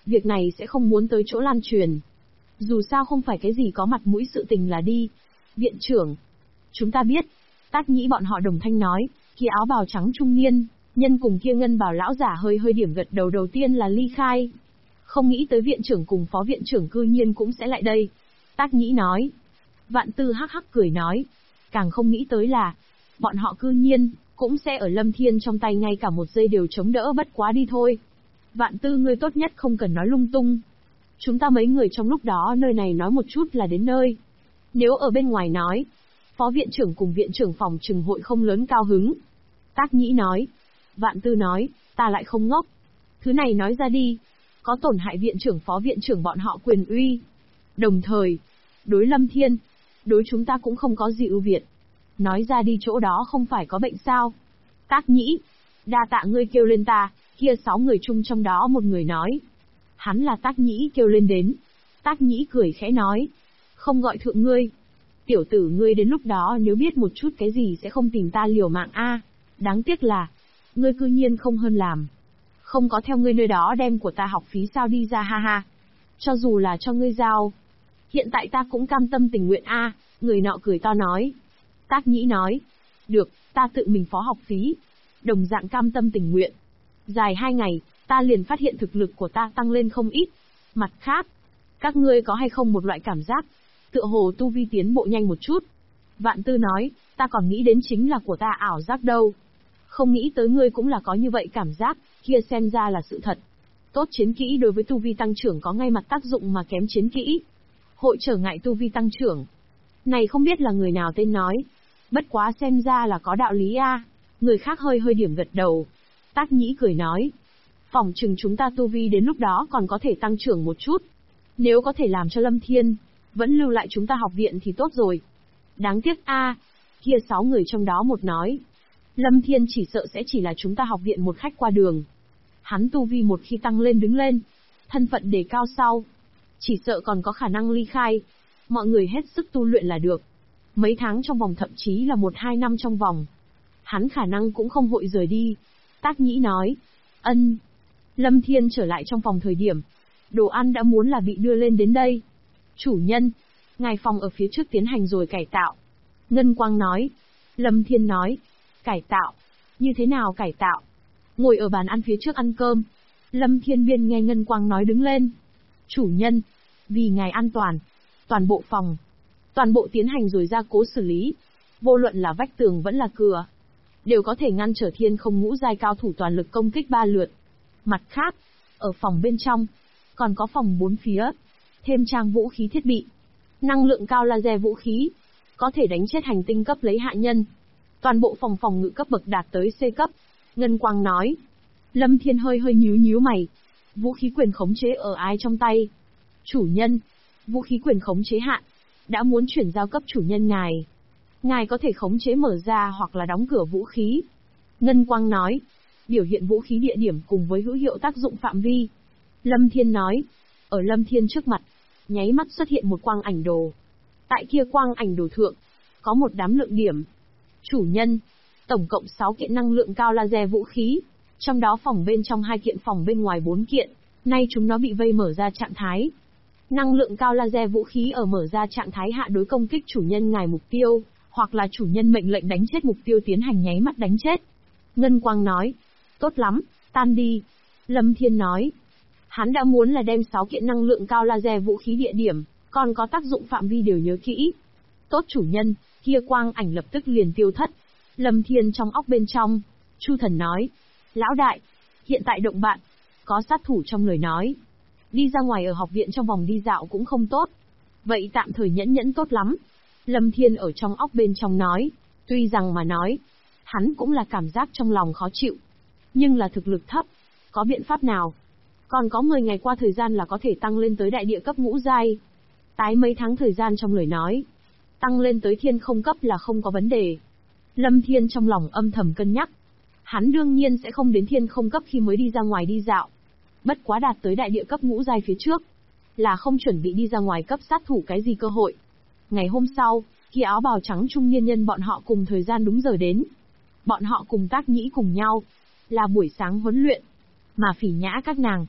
Việc này sẽ không muốn tới chỗ lan truyền. Dù sao không phải cái gì có mặt mũi sự tình là đi. Viện trưởng. Chúng ta biết. Tác Nhĩ bọn họ đồng thanh nói, kia áo bào trắng trung niên, nhân cùng kia ngân bào lão giả hơi hơi điểm gật đầu tiên là ly khai. Không nghĩ tới viện trưởng cùng phó viện trưởng cư nhiên cũng sẽ lại đây. Tác Nhĩ nói. Vạn Tư hắc hắc cười nói. Càng không nghĩ tới là, bọn họ cư nhiên, cũng sẽ ở Lâm Thiên trong tay ngay cả một giây đều chống đỡ bất quá đi thôi. Vạn Tư ngươi tốt nhất không cần nói lung tung. Chúng ta mấy người trong lúc đó nơi này nói một chút là đến nơi. Nếu ở bên ngoài nói, phó viện trưởng cùng viện trưởng phòng trừng hội không lớn cao hứng. Tác Nhĩ nói. Vạn Tư nói, ta lại không ngốc. Thứ này nói ra đi, có tổn hại viện trưởng phó viện trưởng bọn họ quyền uy. Đồng thời, đối Lâm Thiên, đối chúng ta cũng không có gì ưu việt. Nói ra đi chỗ đó không phải có bệnh sao. Tác Nhĩ, đa tạ ngươi kêu lên ta, kia 6 người chung trong đó một người nói. Hắn là Tác Nhĩ kêu lên đến. Tác Nhĩ cười khẽ nói. Không gọi thượng ngươi. Tiểu tử ngươi đến lúc đó nếu biết một chút cái gì sẽ không tìm ta liều mạng a. Đáng tiếc là, ngươi cư nhiên không hơn làm. Không có theo ngươi nơi đó đem của ta học phí sao đi ra ha ha. Cho dù là cho ngươi giao. Hiện tại ta cũng cam tâm tình nguyện a. Người nọ cười to nói. Tác Nhĩ nói. Được, ta tự mình phó học phí. Đồng dạng cam tâm tình nguyện. Dài 2 ngày, ta liền phát hiện thực lực của ta tăng lên không ít. Mặt khác, các ngươi có hay không một loại cảm giác, tựa hồ tu vi tiến bộ nhanh một chút. Vạn Tư nói, ta còn nghĩ đến chính là của ta ảo giác đâu. Không nghĩ tới ngươi cũng là có như vậy cảm giác, kia xem ra là sự thật. Tốt chiến kỹ đối với tu vi tăng trưởng có ngay mặt tác dụng mà kém chiến kỹ. Hội trở ngại tu vi tăng trưởng. Này không biết là người nào tên nói. Bất quá xem ra là có đạo lý a. Người khác hơi hơi điểm gật đầu. Tác Nhĩ cười nói. Phỏng chừng chúng ta tu vi đến lúc đó còn có thể tăng trưởng một chút. Nếu có thể làm cho Lâm Thiên vẫn lưu lại chúng ta học viện thì tốt rồi. Đáng tiếc a. Kia 6 người trong đó một nói. Lâm Thiên chỉ sợ sẽ chỉ là chúng ta học viện một khách qua đường. Hắn tu vi một khi tăng lên đứng lên, thân phận đề cao sau, chỉ sợ còn có khả năng ly khai. Mọi người hết sức tu luyện là được. Mấy tháng trong vòng thậm chí là 1-2 năm trong vòng. Hắn khả năng cũng không hội rời đi. Tác Nhĩ nói. Ân. Lâm Thiên trở lại trong phòng thời điểm. Đồ ăn đã muốn là bị đưa lên đến đây. Chủ nhân. Ngài phòng ở phía trước tiến hành rồi cải tạo. Ngân Quang nói. Lâm Thiên nói. Cải tạo. Như thế nào cải tạo? Ngồi ở bàn ăn phía trước ăn cơm. Lâm Thiên Biên nghe Ngân Quang nói đứng lên. Chủ nhân. Vì ngài an toàn. Toàn bộ phòng. Toàn bộ tiến hành rồi gia cố xử lý. Vô luận là vách tường vẫn là cửa. Đều có thể ngăn trở thiên không ngũ giai cao thủ toàn lực công kích 3 lượt. Mặt khác, ở phòng bên trong, còn có phòng 4 phía. Thêm trang vũ khí thiết bị. Năng lượng cao laser vũ khí. Có thể đánh chết hành tinh cấp lấy hạ nhân. Toàn bộ phòng phòng ngự cấp bậc đạt tới C cấp. Ngân Quang nói. Lâm Thiên hơi hơi nhíu mày. Vũ khí quyền khống chế ở ai trong tay? Chủ nhân. Vũ khí quyền khống chế hạn. Đã muốn chuyển giao cấp chủ nhân ngài. Ngài có thể khống chế mở ra hoặc là đóng cửa vũ khí. Ngân Quang nói. Biểu hiện vũ khí địa điểm cùng với hữu hiệu tác dụng phạm vi. Lâm Thiên nói. Ở Lâm Thiên trước mặt, nháy mắt xuất hiện một quang ảnh đồ. Tại kia quang ảnh đồ thượng, có một đám lượng điểm. Chủ nhân, tổng cộng 6 kiện năng lượng cao laser vũ khí. Trong đó phòng bên trong 2 kiện, phòng bên ngoài 4 kiện. Nay chúng nó bị vây mở ra trạng thái. Năng lượng cao laser vũ khí ở mở ra trạng thái hạ đối công kích chủ nhân ngài mục tiêu, hoặc là chủ nhân mệnh lệnh đánh chết mục tiêu tiến hành nháy mắt đánh chết. Ngân Quang nói. Tốt lắm, tan đi. Lâm Thiên nói. Hắn đã muốn là đem 6 kiện năng lượng cao laser vũ khí địa điểm, còn có tác dụng phạm vi đều nhớ kỹ. Tốt chủ nhân, kia quang ảnh lập tức liền tiêu thất. Lâm Thiên trong óc bên trong. Chu Thần nói. Lão đại, hiện tại động bạn, có sát thủ trong lời nói. Đi ra ngoài ở học viện trong vòng đi dạo cũng không tốt. Vậy tạm thời nhẫn tốt lắm. Lâm Thiên ở trong óc bên trong nói. Tuy rằng mà nói, hắn cũng là cảm giác trong lòng khó chịu. Nhưng là thực lực thấp, có biện pháp nào? Còn có 10 ngày qua thời gian là có thể tăng lên tới đại địa cấp ngũ giai. Tái mấy tháng thời gian trong lời nói. Tăng lên tới thiên không cấp là không có vấn đề. Lâm Thiên trong lòng âm thầm cân nhắc. Hắn đương nhiên sẽ không đến thiên không cấp khi mới đi ra ngoài đi dạo. Bất quá đạt tới đại địa cấp ngũ giai phía trước, là không chuẩn bị đi ra ngoài cấp sát thủ cái gì cơ hội. Ngày hôm sau, khi áo bào trắng trung niên nhân bọn họ cùng thời gian đúng giờ đến. Bọn họ cùng Tác Nhĩ cùng nhau, là buổi sáng huấn luyện. Mà Phỉ Nhã các nàng,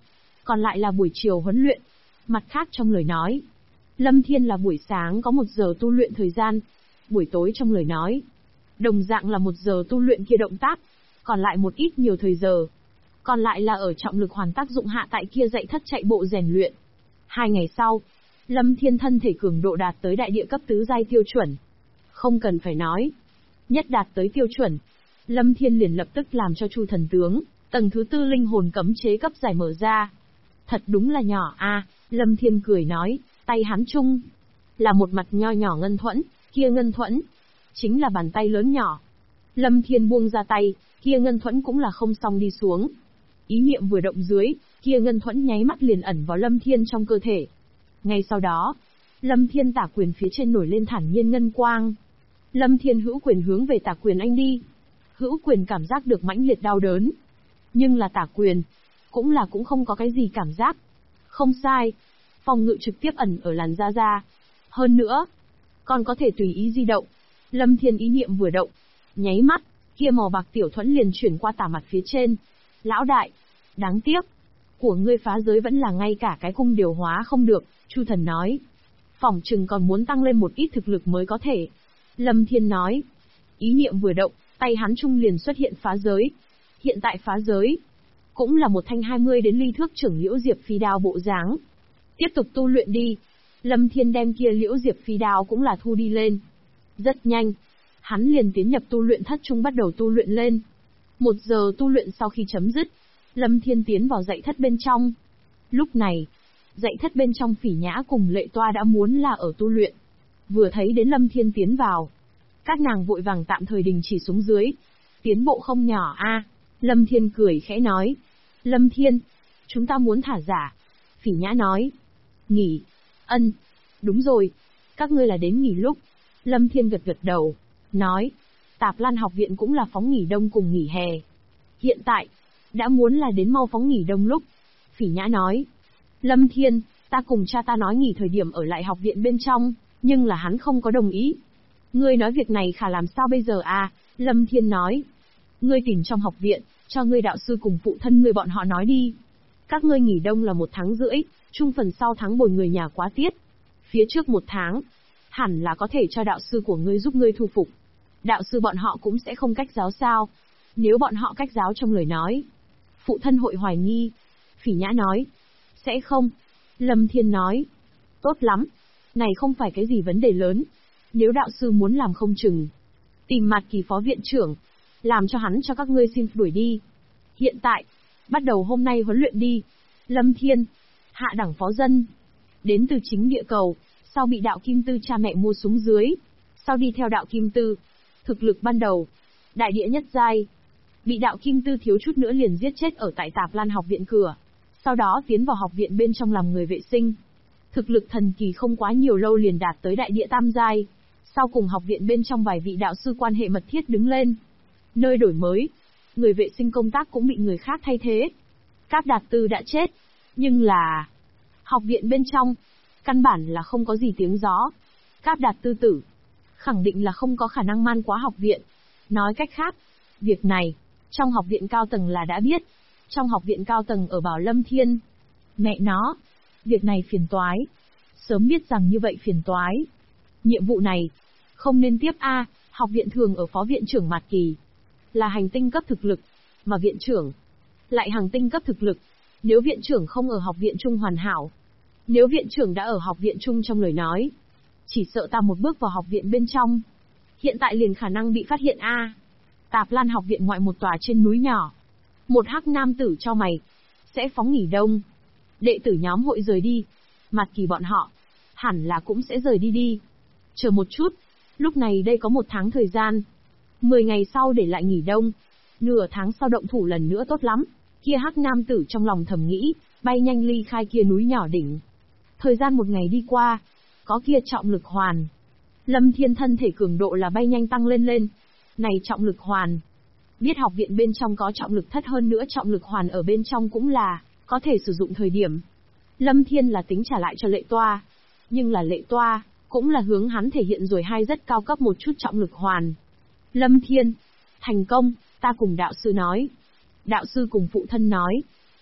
còn lại là buổi chiều huấn luyện. Mặt khác trong lời nói, Lâm Thiên là buổi sáng có 1 giờ tu luyện thời gian, buổi tối trong lời nói, đồng dạng là 1 giờ tu luyện kia động tác, còn lại một ít nhiều thời giờ. Còn lại là ở trọng lực hoàn tác dụng hạ tại kia dạy thất chạy bộ rèn luyện. 2 ngày sau, Lâm Thiên thân thể cường độ đạt tới đại địa cấp tứ giai tiêu chuẩn. Không cần phải nói, nhất đạt tới tiêu chuẩn, Lâm Thiên liền lập tức làm cho Chu Thần Tướng, tầng thứ 4 linh hồn cấm chế cấp giải mở ra. Thật đúng là nhỏ a, Lâm Thiên cười nói, tay hắn chung là một mặt nho nhỏ ngân thuẫn, kia ngân thuẫn chính là bàn tay lớn nhỏ. Lâm Thiên buông ra tay, kia ngân thuẫn cũng là không song đi xuống. Ý niệm vừa động dưới, kia ngân thuẫn nháy mắt liền ẩn vào Lâm Thiên trong cơ thể. Ngay sau đó, Lâm Thiên tả quyền phía trên nổi lên thản nhiên ngân quang. Lâm Thiên hữu quyền hướng về tả quyền anh đi. Hữu quyền cảm giác được mãnh liệt đau đớn. Nhưng là tả quyền, cũng không có cái gì cảm giác. Không sai, phòng ngự trực tiếp ẩn ở làn da da. Hơn nữa, còn có thể tùy ý di động. Lâm Thiên ý niệm vừa động, nháy mắt, kia màu bạc tiểu thuẫn liền chuyển qua tả mặt phía trên. Lão đại, đáng tiếc, của ngươi phá giới vẫn là ngay cả cái cung điều hóa không được, Chu Thần nói. Phỏng chừng còn muốn tăng lên một ít thực lực mới có thể. Lâm Thiên nói. Ý niệm vừa động, tay hắn trung liền xuất hiện phá giới. Hiện tại phá giới, cũng là một thanh 20 đến ly thước trưởng liễu diệp phi đao bộ dáng. Tiếp tục tu luyện đi. Lâm Thiên đem kia liễu diệp phi đao cũng là thu đi lên. Rất nhanh, hắn liền tiến nhập tu luyện thất trung bắt đầu tu luyện lên. 1 giờ tu luyện sau khi chấm dứt, Lâm Thiên tiến vào dạy thất bên trong. Lúc này, dạy thất bên trong Phỉ Nhã cùng Lệ Toa đã muốn là ở tu luyện. Vừa thấy đến Lâm Thiên tiến vào, các nàng vội vàng tạm thời đình chỉ xuống dưới. Tiến bộ không nhỏ a. Lâm Thiên cười khẽ nói. Lâm Thiên, chúng ta muốn thả giả. Phỉ Nhã nói. Nghỉ. Ân. Đúng rồi. Các ngươi là đến nghỉ lúc. Lâm Thiên gật gật đầu. Nói. Tạp Lan học viện cũng là phóng nghỉ đông cùng nghỉ hè. Hiện tại, đã muốn là đến mau phóng nghỉ đông lúc. Phỉ Nhã nói. Lâm Thiên, ta cùng cha ta nói nghỉ thời điểm ở lại học viện bên trong, nhưng là hắn không có đồng ý. Ngươi nói việc này khả làm sao bây giờ à? Lâm Thiên nói. Ngươi tìm trong học viện, cho ngươi đạo sư cùng phụ thân ngươi bọn họ nói đi. Các ngươi nghỉ đông là 1 tháng rưỡi, chung phần sau tháng bồi người nhà quá tiết. Phía trước 1 tháng, hẳn là có thể cho đạo sư của ngươi giúp ngươi thu phục. Đạo sư bọn họ cũng sẽ không cách giáo sao? Nếu bọn họ cách giáo trong lời nói, phụ thân hội hoài nghi. Phỉ Nhã nói. Sẽ không. Lâm Thiên nói. Tốt lắm. Này không phải cái gì vấn đề lớn. Nếu đạo sư muốn làm không chừng, tìm Mạt Kỳ phó viện trưởng, làm cho hắn cho các ngươi xin đuổi đi. Hiện tại, bắt đầu hôm nay huấn luyện đi. Lâm Thiên, hạ đẳng phó dân, đến từ chính địa cầu, sau bị đạo Kim Tư cha mẹ mua xuống dưới, sau đi theo đạo Kim Tư, thực lực ban đầu, đại địa nhất giai, bị đạo Kim Tư thiếu chút nữa liền giết chết ở tại Tạp Lan học viện cửa, sau đó tiến vào học viện bên trong làm người vệ sinh. Thực lực thần kỳ không quá nhiều lâu liền đạt tới đại địa tam giai, sau cùng học viện bên trong vài vị đạo sư quan hệ mật thiết đứng lên. Nơi đổi mới, người vệ sinh công tác cũng bị người khác thay thế. Các Đạt Tư đã chết, nhưng là học viện bên trong, căn bản là không có gì tiếng gió. Các Đạt Tư tử, khẳng định là không có khả năng man quá học viện. Nói cách khác, việc này, trong học viện cao tầng là đã biết. Trong học viện cao tầng ở bảo Lâm Thiên. Mẹ nó, việc này phiền toái. Sớm biết rằng như vậy phiền toái. Nhiệm vụ này, không nên tiếp a. Học viện thường ở phó viện trưởng Mạt Kỳ, là hành tinh cấp thực lực, mà viện trưởng lại hành tinh cấp thực lực. Nếu viện trưởng không ở học viện trung hoàn hảo, nếu viện trưởng đã ở học viện trung trong lời nói, chỉ sợ ta một bước vào học viện bên trong, hiện tại liền khả năng bị phát hiện a. Tạp Lan học viện ngoại một tòa trên núi nhỏ, một hắc nam tử cho mày, sẽ phóng nghỉ đông. Đệ tử nhóm hội rời đi, Mạt Kỳ bọn họ hẳn là cũng sẽ rời đi đi. Chờ một chút, lúc này đây có 1 tháng thời gian, 10 ngày sau để lại nghỉ đông, nửa tháng sau động thủ lần nữa tốt lắm. Kia hắc nam tử trong lòng thầm nghĩ, bay nhanh ly khai kia núi nhỏ đỉnh. Thời gian 1 ngày đi qua, có kia trọng lực hoàn. Lâm Thiên thân thể cường độ là bay nhanh tăng lên. Này trọng lực hoàn, biết học viện bên trong có trọng lực thất, hơn nữa trọng lực hoàn ở bên trong cũng là có thể sử dụng thời điểm. Lâm Thiên là tính trả lại cho Lệ Toa, nhưng là Lệ Toa cũng là hướng hắn thể hiện rồi hai rất cao cấp một chút trọng lực hoàn. Lâm Thiên, thành công, ta cùng đạo sư nói. Đạo sư cùng phụ thân nói.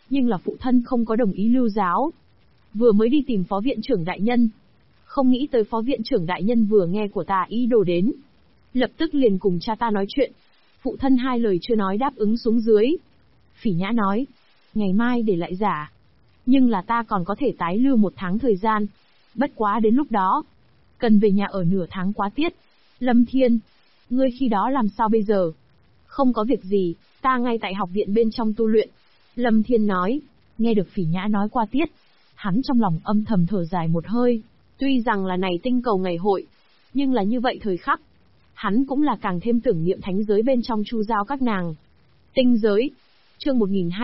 Nhưng là phụ thân không có đồng ý lưu giáo. Vừa mới đi tìm phó viện trưởng đại nhân. Không nghĩ tới phó viện trưởng đại nhân vừa nghe của ta ý đồ đến. Lập tức liền cùng cha ta nói chuyện. Phụ thân hai lời chưa nói đáp ứng xuống dưới. Phỉ Nhã nói, ngày mai để lại giả. Nhưng là ta còn có thể tái lưu 1 tháng thời gian. Bất quá đến lúc đó, cần về nhà ở nửa tháng quá tiết. Lâm Thiên, ngươi khi đó làm sao bây giờ? Không có việc gì, ta ngay tại học viện bên trong tu luyện. Lâm Thiên nói, nghe được Phỉ Nhã nói qua tiết. Hắn trong lòng âm thầm thở dài một hơi. Tuy rằng là này tinh cầu ngày hội, nhưng là như vậy thời khắc. Hắn cũng là càng thêm tưởng niệm thánh giới bên trong chu giao các nàng. Tinh giới. Chương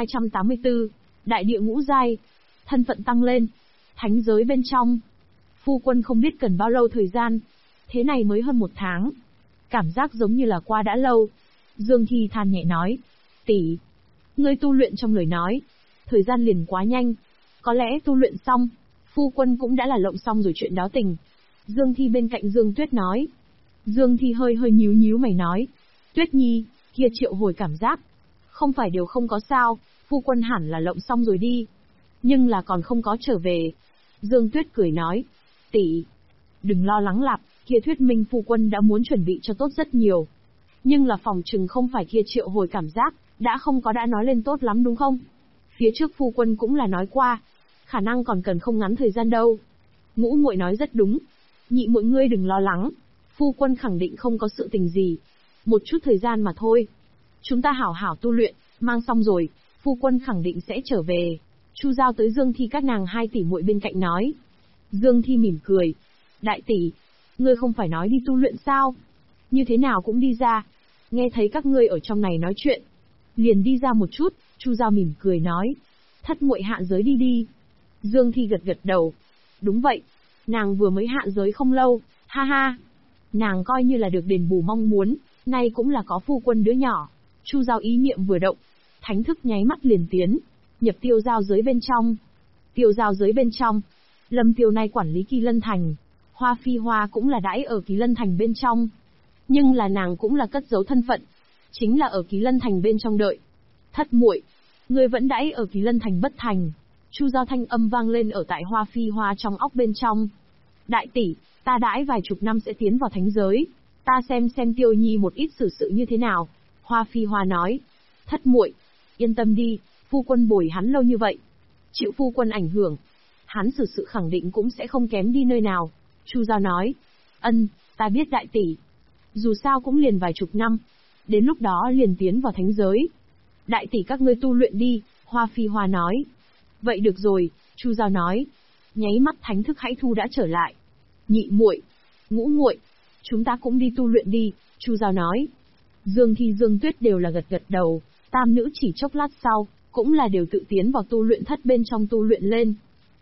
1284. Đại địa ngũ giai. Thân phận tăng lên. Thánh giới bên trong. Phu quân không biết cần bao lâu thời gian. Thế này mới hơn 1 tháng. Cảm giác giống như là qua đã lâu. Dương Thi than nhẹ nói. Tỷ, ngươi tu luyện trong lời nói. Thời gian liền quá nhanh. Có lẽ tu luyện xong, phu quân cũng đã là lộng xong rồi chuyện đó tình. Dương Thi bên cạnh Dương Tuyết nói. Dương Thi hơi nhíu mày nói. Tuyết Nhi, kia triệu hồi cảm giác. Không phải đều không có sao, phu quân hẳn là lộng xong rồi đi. Nhưng là còn không có trở về. Dương Tuyết cười nói. Tỷ, đừng lo lắng lặp, kia thuyết minh phu quân đã muốn chuẩn bị cho tốt rất nhiều. Nhưng là phòng trừng không phải kia triệu hồi cảm giác, đã nói lên tốt lắm đúng không? Phía trước phu quân cũng là nói qua, khả năng còn cần không ngắn thời gian đâu. Ngũ muội nói rất đúng. Nhị muội ngươi đừng lo lắng, phu quân khẳng định không có sự tình gì. Một chút thời gian mà thôi. Chúng ta hảo hảo tu luyện, mang xong rồi, phu quân khẳng định sẽ trở về. Chu giao tới Dương Thi các nàng 2 tỷ muội bên cạnh nói. Dương Thi mỉm cười. Đại tỷ, ngươi không phải nói đi tu luyện sao? Như thế nào cũng đi ra. Nghe thấy các ngươi ở trong này nói chuyện. Liền đi ra một chút, Chu giao mỉm cười nói. Thất muội hạ giới đi đi. Dương Thi gật đầu. Đúng vậy, nàng vừa mới hạ giới không lâu, ha ha. Nàng coi như là được đền bù mong muốn, nay cũng là có phu quân đứa nhỏ. Chu giao ý niệm vừa động, thánh thức nháy mắt liền tiến, nhập tiêu giao giới bên trong. Tiêu giao giới bên trong, Lâm Tiêu nay quản lý Kỳ Lân Thành, Hoa Phi Hoa cũng là đãi ở Kỳ Lân Thành bên trong. Nhưng là nàng cũng là cất giấu thân phận, chính là ở Kỳ Lân Thành bên trong đợi. Thất muội, ngươi vẫn đãi ở Kỳ Lân Thành bất thành. Chu giao thanh âm vang lên ở tại Hoa Phi Hoa trong óc bên trong. Đại tỷ, ta đãi vài chục năm sẽ tiến vào thánh giới, ta xem Tiêu Nhi một ít xử sự như thế nào. Hoa Phi Hoa nói. Thất muội, yên tâm đi, phu quân bồi hắn lâu như vậy, chịu phu quân ảnh hưởng, hắn xử sự khẳng định cũng sẽ không kém đi nơi nào. Chu giao nói. Ân, ta biết đại tỷ. Dù sao cũng liền vài chục năm, đến lúc đó liền tiến vào thánh giới. Đại tỷ các ngươi tu luyện đi, Hoa Phi Hoa nói. Vậy được rồi, Chu giao nói. Nháy mắt thánh thức hãy thu đã trở lại. Nhị muội, ngũ muội, chúng ta cũng đi tu luyện đi, Chu giao nói. Dương Thi Dương Tuyết đều là gật đầu, tam nữ chỉ chốc lát sau, cũng là đều tự tiến vào tu luyện thất bên trong tu luyện lên.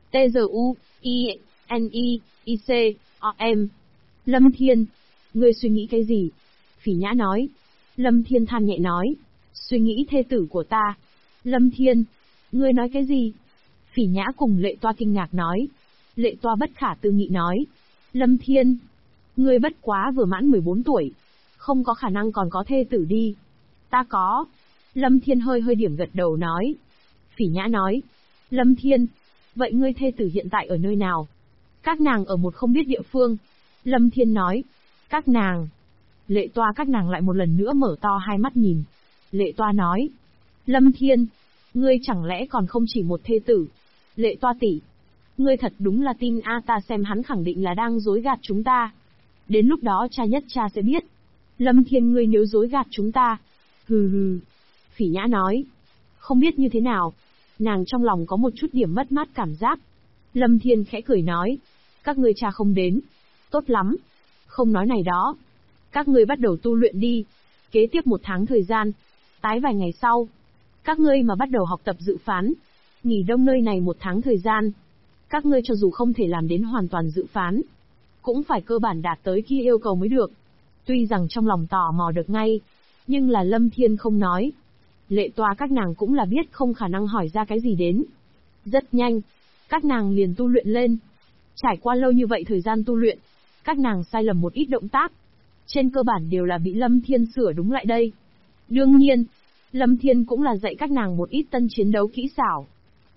T-Z-U-I-N-I-I-C-O-M. Lâm Thiên, ngươi suy nghĩ cái gì? Phỉ Nhã nói. Lâm Thiên than nhẹ nói. Suy nghĩ thê tử của ta. Lâm Thiên, ngươi nói cái gì? Phỉ Nhã cùng Lệ Toa kinh ngạc nói. Lệ Toa bất khả tư nghị nói. Lâm Thiên, ngươi bất quá vừa mãn 14 tuổi. Không có khả năng còn có thê tử đi. Ta có. Lâm Thiên hơi điểm gật đầu nói. Phỉ Nhã nói. Lâm Thiên, vậy ngươi thê tử hiện tại ở nơi nào? Các nàng ở một không biết địa phương. Lâm Thiên nói. Các nàng. Lệ Toa các nàng lại một lần nữa mở to hai mắt nhìn. Lệ Toa nói. Lâm Thiên, ngươi chẳng lẽ còn không chỉ một thê tử? Lệ Toa tỷ, ngươi thật đúng là tin a, ta xem hắn khẳng định là đang dối gạt chúng ta. Đến lúc đó cha nhất cha sẽ biết. Lâm Thiên ngươi nếu dối gạt chúng ta. Hừ. Phỉ Nhã nói. Không biết như thế nào. Nàng trong lòng có một chút điểm mất mát cảm giác. Lâm Thiên khẽ cười nói. Các ngươi cha không đến. Tốt lắm. Không nói này đó. Các ngươi bắt đầu tu luyện đi. Kế tiếp 1 tháng thời gian. Tái vài ngày sau. Các ngươi mà bắt đầu học tập dự phán. Nghỉ đông nơi này 1 tháng thời gian. Các ngươi cho dù không thể làm đến hoàn toàn dự phán, cũng phải cơ bản đạt tới kia yêu cầu mới được. Tuy rằng trong lòng tò mò được ngay, nhưng là Lâm Thiên không nói. Lệ Toa các nàng cũng là biết không khả năng hỏi ra cái gì đến. Rất nhanh, các nàng liền tu luyện lên. Trải qua lâu như vậy thời gian tu luyện, các nàng sai lầm một ít động tác. Trên cơ bản đều là bị Lâm Thiên sửa đúng lại đây. Đương nhiên, Lâm Thiên cũng là dạy các nàng một ít tân chiến đấu kỹ xảo.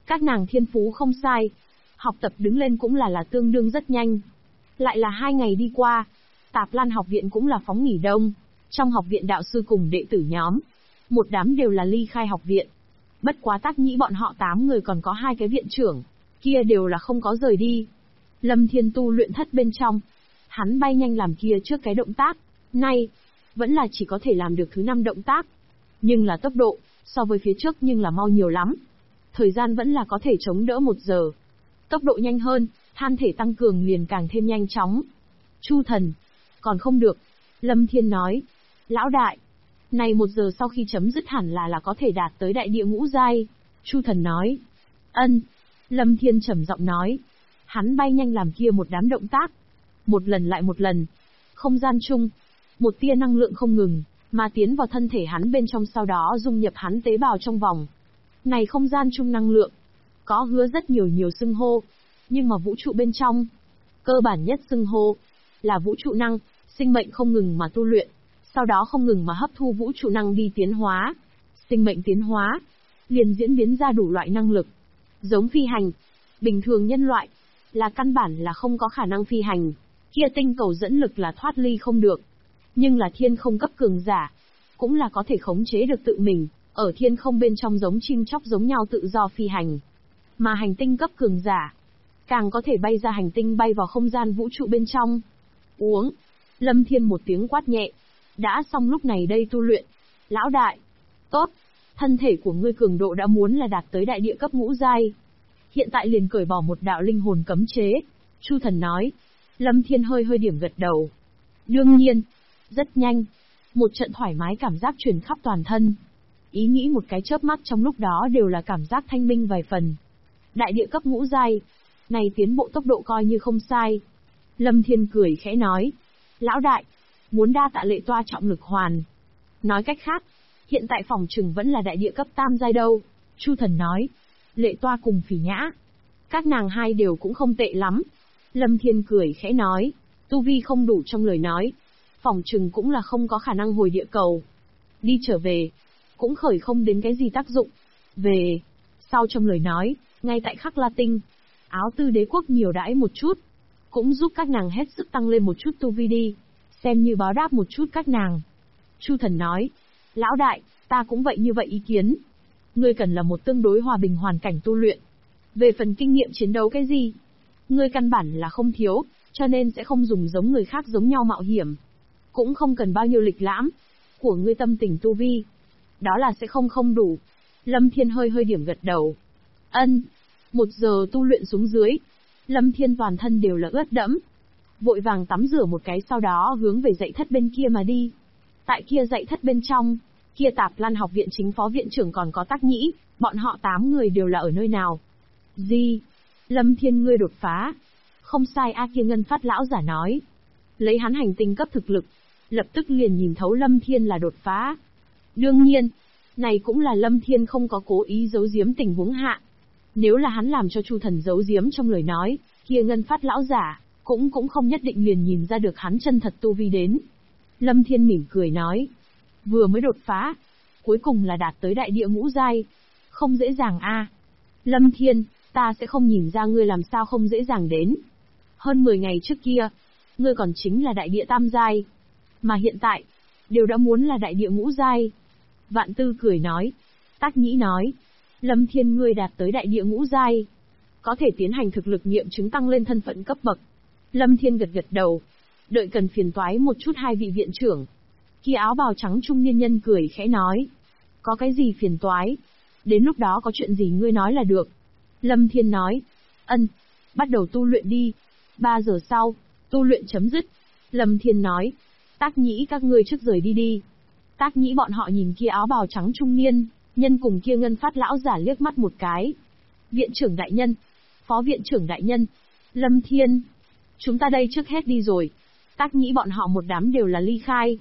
Các nàng thiên phú không sai. Học tập đứng lên cũng là tương đương rất nhanh. Lại là 2 ngày đi qua. Tạp Lan học viện cũng là phóng nghỉ đông. Trong học viện đạo sư cùng đệ tử nhóm. Một đám đều là ly khai học viện. Bất quá Tác Nhĩ bọn họ 8 người còn có 2 cái viện trưởng. Kia đều là không có rời đi. Lâm Thiên tu luyện thất bên trong. Hắn bay nhanh làm kia trước cái động tác. Nay, vẫn là chỉ có thể làm được thứ 5 động tác. Nhưng là tốc độ, so với phía trước nhưng là mau nhiều lắm. Thời gian vẫn là có thể chống đỡ 1 giờ. Tốc độ nhanh hơn, than thể tăng cường liền càng thêm nhanh chóng. Chu thần, còn không được. Lâm Thiên nói. Lão đại, này 1 giờ sau khi chấm dứt hẳn là có thể đạt tới đại địa ngũ giai. Chu thần nói. Ân. Lâm Thiên trầm giọng nói. Hắn bay nhanh làm kia một đám động tác. Một lần lại một lần. Không gian chung. Một tia năng lượng không ngừng, mà tiến vào thân thể hắn bên trong sau đó dung nhập hắn tế bào trong vòng. Này không gian chung năng lượng. Có hứa rất nhiều xưng hô. Nhưng mà vũ trụ bên trong. Cơ bản nhất xưng hô. Là vũ trụ năng, sinh mệnh không ngừng mà tu luyện. Sau đó không ngừng mà hấp thu vũ trụ năng đi tiến hóa. Sinh mệnh tiến hóa. Liền diễn biến ra đủ loại năng lực. Giống phi hành. Bình thường nhân loại. Là căn bản là không có khả năng phi hành. Kia tinh cầu dẫn lực là thoát ly không được. Nhưng là thiên không cấp cường giả. Cũng là có thể khống chế được tự mình. Ở thiên không bên trong giống chim chóc giống nhau tự do phi hành. Mà hành tinh cấp cường giả. Càng có thể bay ra hành tinh bay vào không gian vũ trụ bên trong. Uống. Lâm Thiên một tiếng quát nhẹ. Đã xong lúc này đây tu luyện. Lão đại. Tốt. Thân thể của ngươi cường độ đã muốn là đạt tới đại địa cấp ngũ giai. Hiện tại liền cởi bỏ một đạo linh hồn cấm chế. Chu thần nói. Lâm Thiên hơi điểm gật đầu. Đương nhiên. Rất nhanh. Một trận thoải mái cảm giác truyền khắp toàn thân. Ý nghĩ một cái chớp mắt trong lúc đó đều là cảm giác thanh minh vài phần. Đại địa cấp ngũ giai. Này tiến bộ tốc độ coi như không sai. Lâm Thiên cười khẽ nói. Lão đại. Muốn đa tạ Lệ Toa trọng lực hoàn. Nói cách khác. Hiện tại phòng trừng vẫn là đại địa cấp tam giai đâu. Chu thần nói. Lệ Toa cùng Phỉ Nhã. Các nàng hai đều cũng không tệ lắm. Lâm Thiên cười khẽ nói. Tu vi không đủ trong lời nói. Phòng trừng cũng là không có khả năng hồi địa cầu. Đi trở về. Cũng khởi không đến cái gì tác dụng. Về. Sau trong lời nói. Ngay tại Khắc La Tinh. Áo Tư đế quốc nhiều đãi một chút. Cũng giúp các nàng hết sức tăng lên một chút tu vi đi. Xem như báo đáp một chút các nàng. Chu thần nói. Lão đại, ta cũng vậy như vậy ý kiến. Ngươi cần là một tương đối hòa bình hoàn cảnh tu luyện. Về phần kinh nghiệm chiến đấu cái gì? Ngươi căn bản là không thiếu, cho nên sẽ không dùng giống người khác giống nhau mạo hiểm. Cũng không cần bao nhiêu lịch lãm. Của ngươi tâm tình tu vi. Đó là sẽ không đủ. Lâm Thiên hơi điểm gật đầu. Ân. 1 giờ tu luyện xuống dưới. Lâm Thiên toàn thân đều là ướt đẫm. Vội vàng tắm rửa một cái sau đó hướng về dãy thất bên kia mà đi. Tại kia dãy thất bên trong, kia Tạp Lan học viện chính phó viện trưởng còn có Tác Nhĩ, bọn họ 8 người đều là ở nơi nào? Gì? Lâm Thiên ngươi đột phá. Không sai a kia Ngân Phát lão giả nói. Lấy hắn hành tinh cấp thực lực, lập tức liền nhìn thấu Lâm Thiên là đột phá. Đương nhiên, này cũng là Lâm Thiên không có cố ý giấu giếm tình huống hạ. Nếu là hắn làm cho Chu thần giấu giếm trong lời nói, kia Ngân Phát lão giả, cũng không nhất định liền nhìn ra được hắn chân thật tu vi đến. Lâm Thiên mỉm cười nói. Vừa mới đột phá, cuối cùng là đạt tới đại địa ngũ giai. Không dễ dàng a. Lâm Thiên, ta sẽ không nhìn ra ngươi làm sao không dễ dàng đến. Hơn 10 ngày trước kia, ngươi còn chính là đại địa tam giai. Mà hiện tại, đều đã muốn là đại địa ngũ giai. Vạn Tư cười nói. Tác Nhĩ nói. Lâm Thiên ngươi đạt tới đại địa ngũ giai. Có thể tiến hành thực lực nghiệm chứng tăng lên thân phận cấp bậc. Lâm Thiên gật đầu. Đợi cần phiền toái một chút hai vị viện trưởng. Kia áo bào trắng trung niên nhân cười khẽ nói. Có cái gì phiền toái? Đến lúc đó có chuyện gì ngươi nói là được. Lâm Thiên nói. Ân. Bắt đầu tu luyện đi. 3 giờ sau, tu luyện chấm dứt. Lâm Thiên nói. Tác Nhĩ các ngươi trước rời đi. Tác Nhĩ bọn họ nhìn kia áo bào trắng trung niên nhân cùng kia Ngân Phát lão giả liếc mắt một cái. Viện trưởng đại nhân. Phó viện trưởng đại nhân. Lâm Thiên. Chúng ta đây trước hết đi rồi. Tác Nhĩ bọn họ một đám đều là ly khai.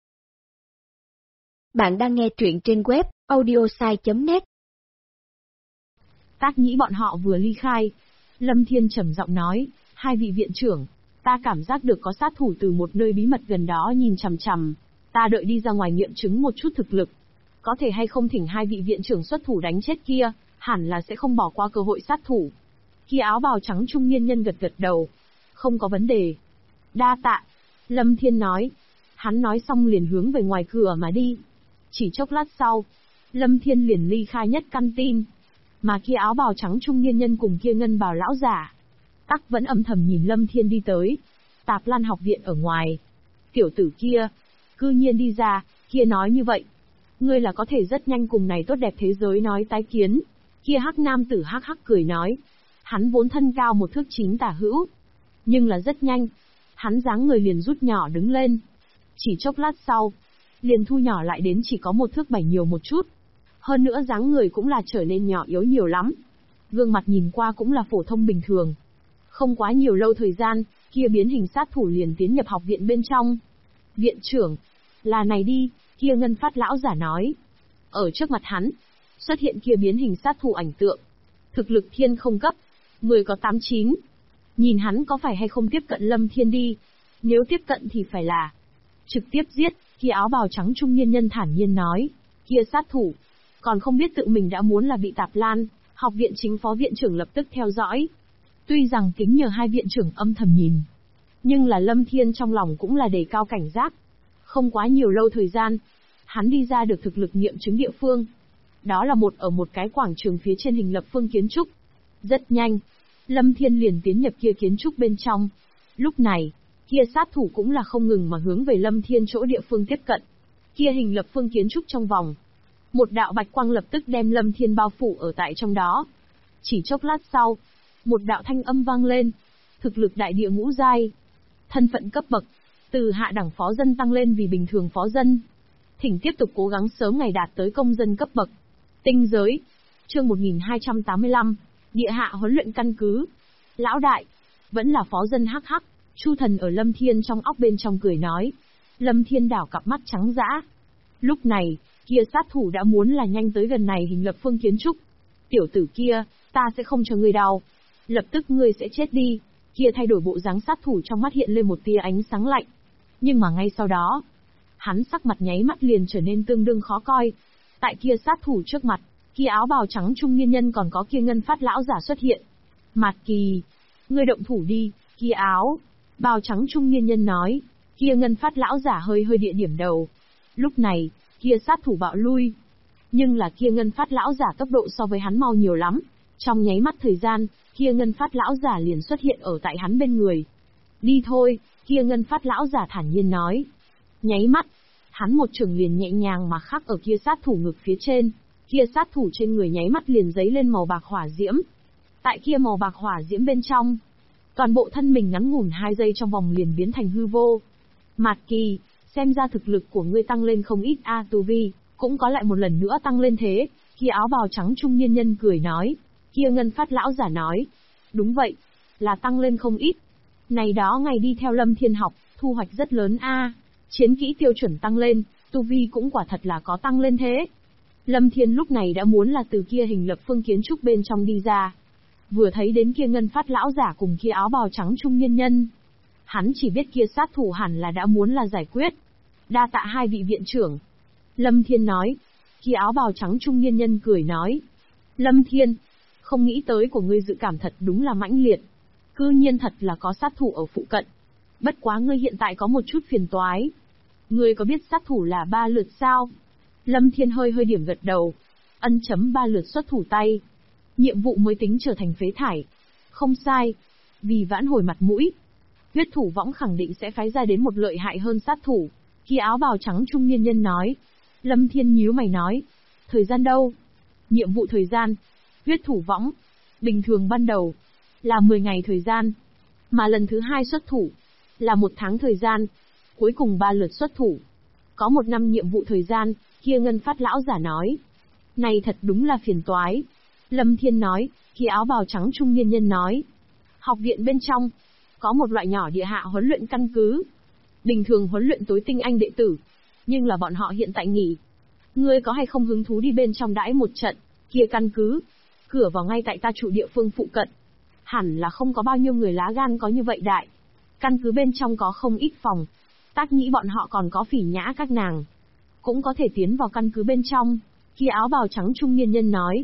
Bạn đang nghe truyện trên web audiosai.net. Tác Nhĩ bọn họ vừa ly khai. Lâm Thiên trầm giọng nói, hai vị viện trưởng, ta cảm giác được có sát thủ từ một nơi bí mật gần đó nhìn chằm chằm. Ta đợi đi ra ngoài nghiệm chứng một chút thực lực. Có thể hay không thỉnh hai vị viện trưởng xuất thủ đánh chết kia hẳn là sẽ không bỏ qua cơ hội sát thủ. Kia áo bào trắng trung niên nhân gật gật đầu. Không có vấn đề. Đa tạ. Lâm Thiên nói. Hắn nói xong liền hướng về ngoài cửa mà đi. Chỉ chốc lát sau, Lâm Thiên liền ly khai nhất căn tin. Mà kia áo bào trắng trung niên nhân cùng kia ngân bào lão giả tắc vẫn âm thầm nhìn Lâm Thiên đi tới. Tạp Lan học viện ở ngoài. Tiểu tử kia, cư nhiên đi ra, kia nói như vậy. Ngươi là có thể rất nhanh cùng này tốt đẹp thế giới nói tái kiến. Kia hắc nam tử hắc hắc cười nói. Hắn vốn thân cao 1 thước 9 tả hữu. Nhưng là rất nhanh, hắn dáng người liền rút nhỏ đứng lên. Chỉ chốc lát sau, liền thu nhỏ lại đến chỉ có 1 thước 7 nhiều một chút. Hơn nữa dáng người cũng là trở nên nhỏ yếu nhiều lắm. Gương mặt nhìn qua cũng là phổ thông bình thường. Không quá nhiều lâu thời gian, kia biến hình sát thủ liền tiến nhập học viện bên trong. Viện trưởng, là này đi, kia ngân phát lão giả nói. Ở trước mặt hắn, xuất hiện kia biến hình sát thủ ảnh tượng. Thực lực thiên không cấp, người có 89. Nhìn hắn có phải hay không tiếp cận Lâm Thiên đi. Nếu tiếp cận thì phải là trực tiếp giết, kia áo bào trắng trung niên nhân thản nhiên nói. Kia sát thủ, còn không biết tự mình đã muốn là bị Tạp Lan, học viện chính phó viện trưởng lập tức theo dõi. Tuy rằng kính nhờ hai viện trưởng âm thầm nhìn, nhưng là Lâm Thiên trong lòng cũng là đề cao cảnh giác. Không quá nhiều lâu thời gian, hắn đi ra được thực lực nghiệm chứng địa phương. Đó là ở một cái quảng trường phía trên hình lập phương kiến trúc. Rất nhanh, Lâm Thiên liền tiến nhập kia kiến trúc bên trong. Lúc này, kia sát thủ cũng là không ngừng mà hướng về Lâm Thiên chỗ địa phương tiếp cận. Kia hình lập phương kiến trúc trong vòng, một đạo bạch quang lập tức đem Lâm Thiên bao phủ ở tại trong đó. Chỉ chốc lát sau, một đạo thanh âm vang lên. Thực lực đại địa ngũ giai. Thân phận cấp bậc, từ hạ đẳng phó dân tăng lên vì bình thường phó dân. Thỉnh tiếp tục cố gắng sớm ngày đạt tới công dân cấp bậc. Tinh giới. Chương 1285. Địa hạ huấn luyện căn cứ. Lão đại, vẫn là phó dân hắc hắc. Chu Thần ở Lâm Thiên trong óc bên trong cười nói. Lâm Thiên đảo cặp mắt trắng dã. Lúc này, kia sát thủ đã muốn là nhanh tới gần này hình lập phương kiến trúc. Tiểu tử kia, ta sẽ không cho ngươi đau. Lập tức ngươi sẽ chết đi. Kia thay đổi bộ dáng sát thủ trong mắt hiện lên một tia ánh sáng lạnh. Nhưng mà ngay sau đó, hắn sắc mặt nháy mắt liền trở nên tương đương khó coi. Tại kia sát thủ trước mặt, kia áo bào trắng trung niên nhân còn có kia ngân phát lão giả xuất hiện. Mạt Kỳ, ngươi động thủ đi. Kia áo bào trắng trung niên nhân nói. Kia ngân phát lão giả hơi địa điểm đầu. Lúc này, kia sát thủ bạo lui. Nhưng là kia ngân phát lão giả tốc độ so với hắn mau nhiều lắm. Trong nháy mắt thời gian, kia ngân phát lão giả liền xuất hiện ở tại hắn bên người. Đi thôi, kia ngân phát lão giả thản nhiên nói. Nháy mắt, hắn một trường liền nhẹ nhàng mà khắc ở kia sát thủ ngực phía trên. Kia sát thủ trên người nháy mắt liền giấy lên màu bạc hỏa diễm. Tại kia màu bạc hỏa diễm bên trong, toàn bộ thân mình ngắn ngủn 2 giây trong vòng liền biến thành hư vô. Mạt Kỳ, xem ra thực lực của ngươi tăng lên không ít a, tu vi cũng có lại một lần nữa tăng lên thế. Kia áo bào trắng trung niên nhân cười nói. Kia ngân phát lão giả nói. Đúng vậy, là tăng lên không ít. Này đó ngày đi theo Lâm Thiên học, thu hoạch rất lớn a. Chiến kỹ tiêu chuẩn tăng lên, tu vi cũng quả thật là có tăng lên thế. Lâm Thiên lúc này đã muốn là từ kia hình lập phương kiến trúc bên trong đi ra. Vừa thấy đến kia ngân phát lão giả cùng kia áo bào trắng trung niên nhân, hắn chỉ biết kia sát thủ hẳn là đã muốn là giải quyết. Đa tạ hai vị viện trưởng. Lâm Thiên nói. Kia áo bào trắng trung niên nhân cười nói. Lâm Thiên, không nghĩ tới của ngươi dự cảm thật đúng là mãnh liệt. Cư nhiên thật là có sát thủ ở phụ cận. Bất quá ngươi hiện tại có một chút phiền toái. Ngươi có biết sát thủ là 3 lượt sao? Lâm Thiên hơi điểm gật đầu. Ân chấm 3 lượt xuất thủ tay. Nhiệm vụ mới tính trở thành phế thải. Không sai. Vì vãn hồi mặt mũi, huyết thủ võng khẳng định sẽ phái ra đến một lợi hại hơn sát thủ. Kia áo bào trắng trung niên nhân nói. Lâm Thiên nhíu mày nói. Thời gian đâu? Nhiệm vụ thời gian. Huyết thủ võng. Bình thường ban đầu là 10 ngày thời gian. Mà lần thứ 2 xuất thủ là 1 tháng thời gian. Cuối cùng 3 lượt xuất thủ có 1 năm nhiệm vụ thời gian. Kia ngân phát lão giả nói. Này thật đúng là phiền toái. Lâm Thiên nói. Kia áo bào trắng trung niên nhân nói. Học viện bên trong có một loại nhỏ địa hạ huấn luyện căn cứ. Bình thường huấn luyện tối tinh anh đệ tử, nhưng là bọn họ hiện tại nghỉ. Ngươi có hay không hứng thú đi bên trong đãi một trận? Kia căn cứ, cửa vào ngay tại ta trụ địa phương phụ cận. Hẳn là không có bao nhiêu người lá gan có như vậy đại. Căn cứ bên trong có không ít phòng. Tác nghĩ bọn họ còn có Phỉ Nhã các nàng cũng có thể tiến vào căn cứ bên trong. Kia áo bào trắng trung niên nhân nói.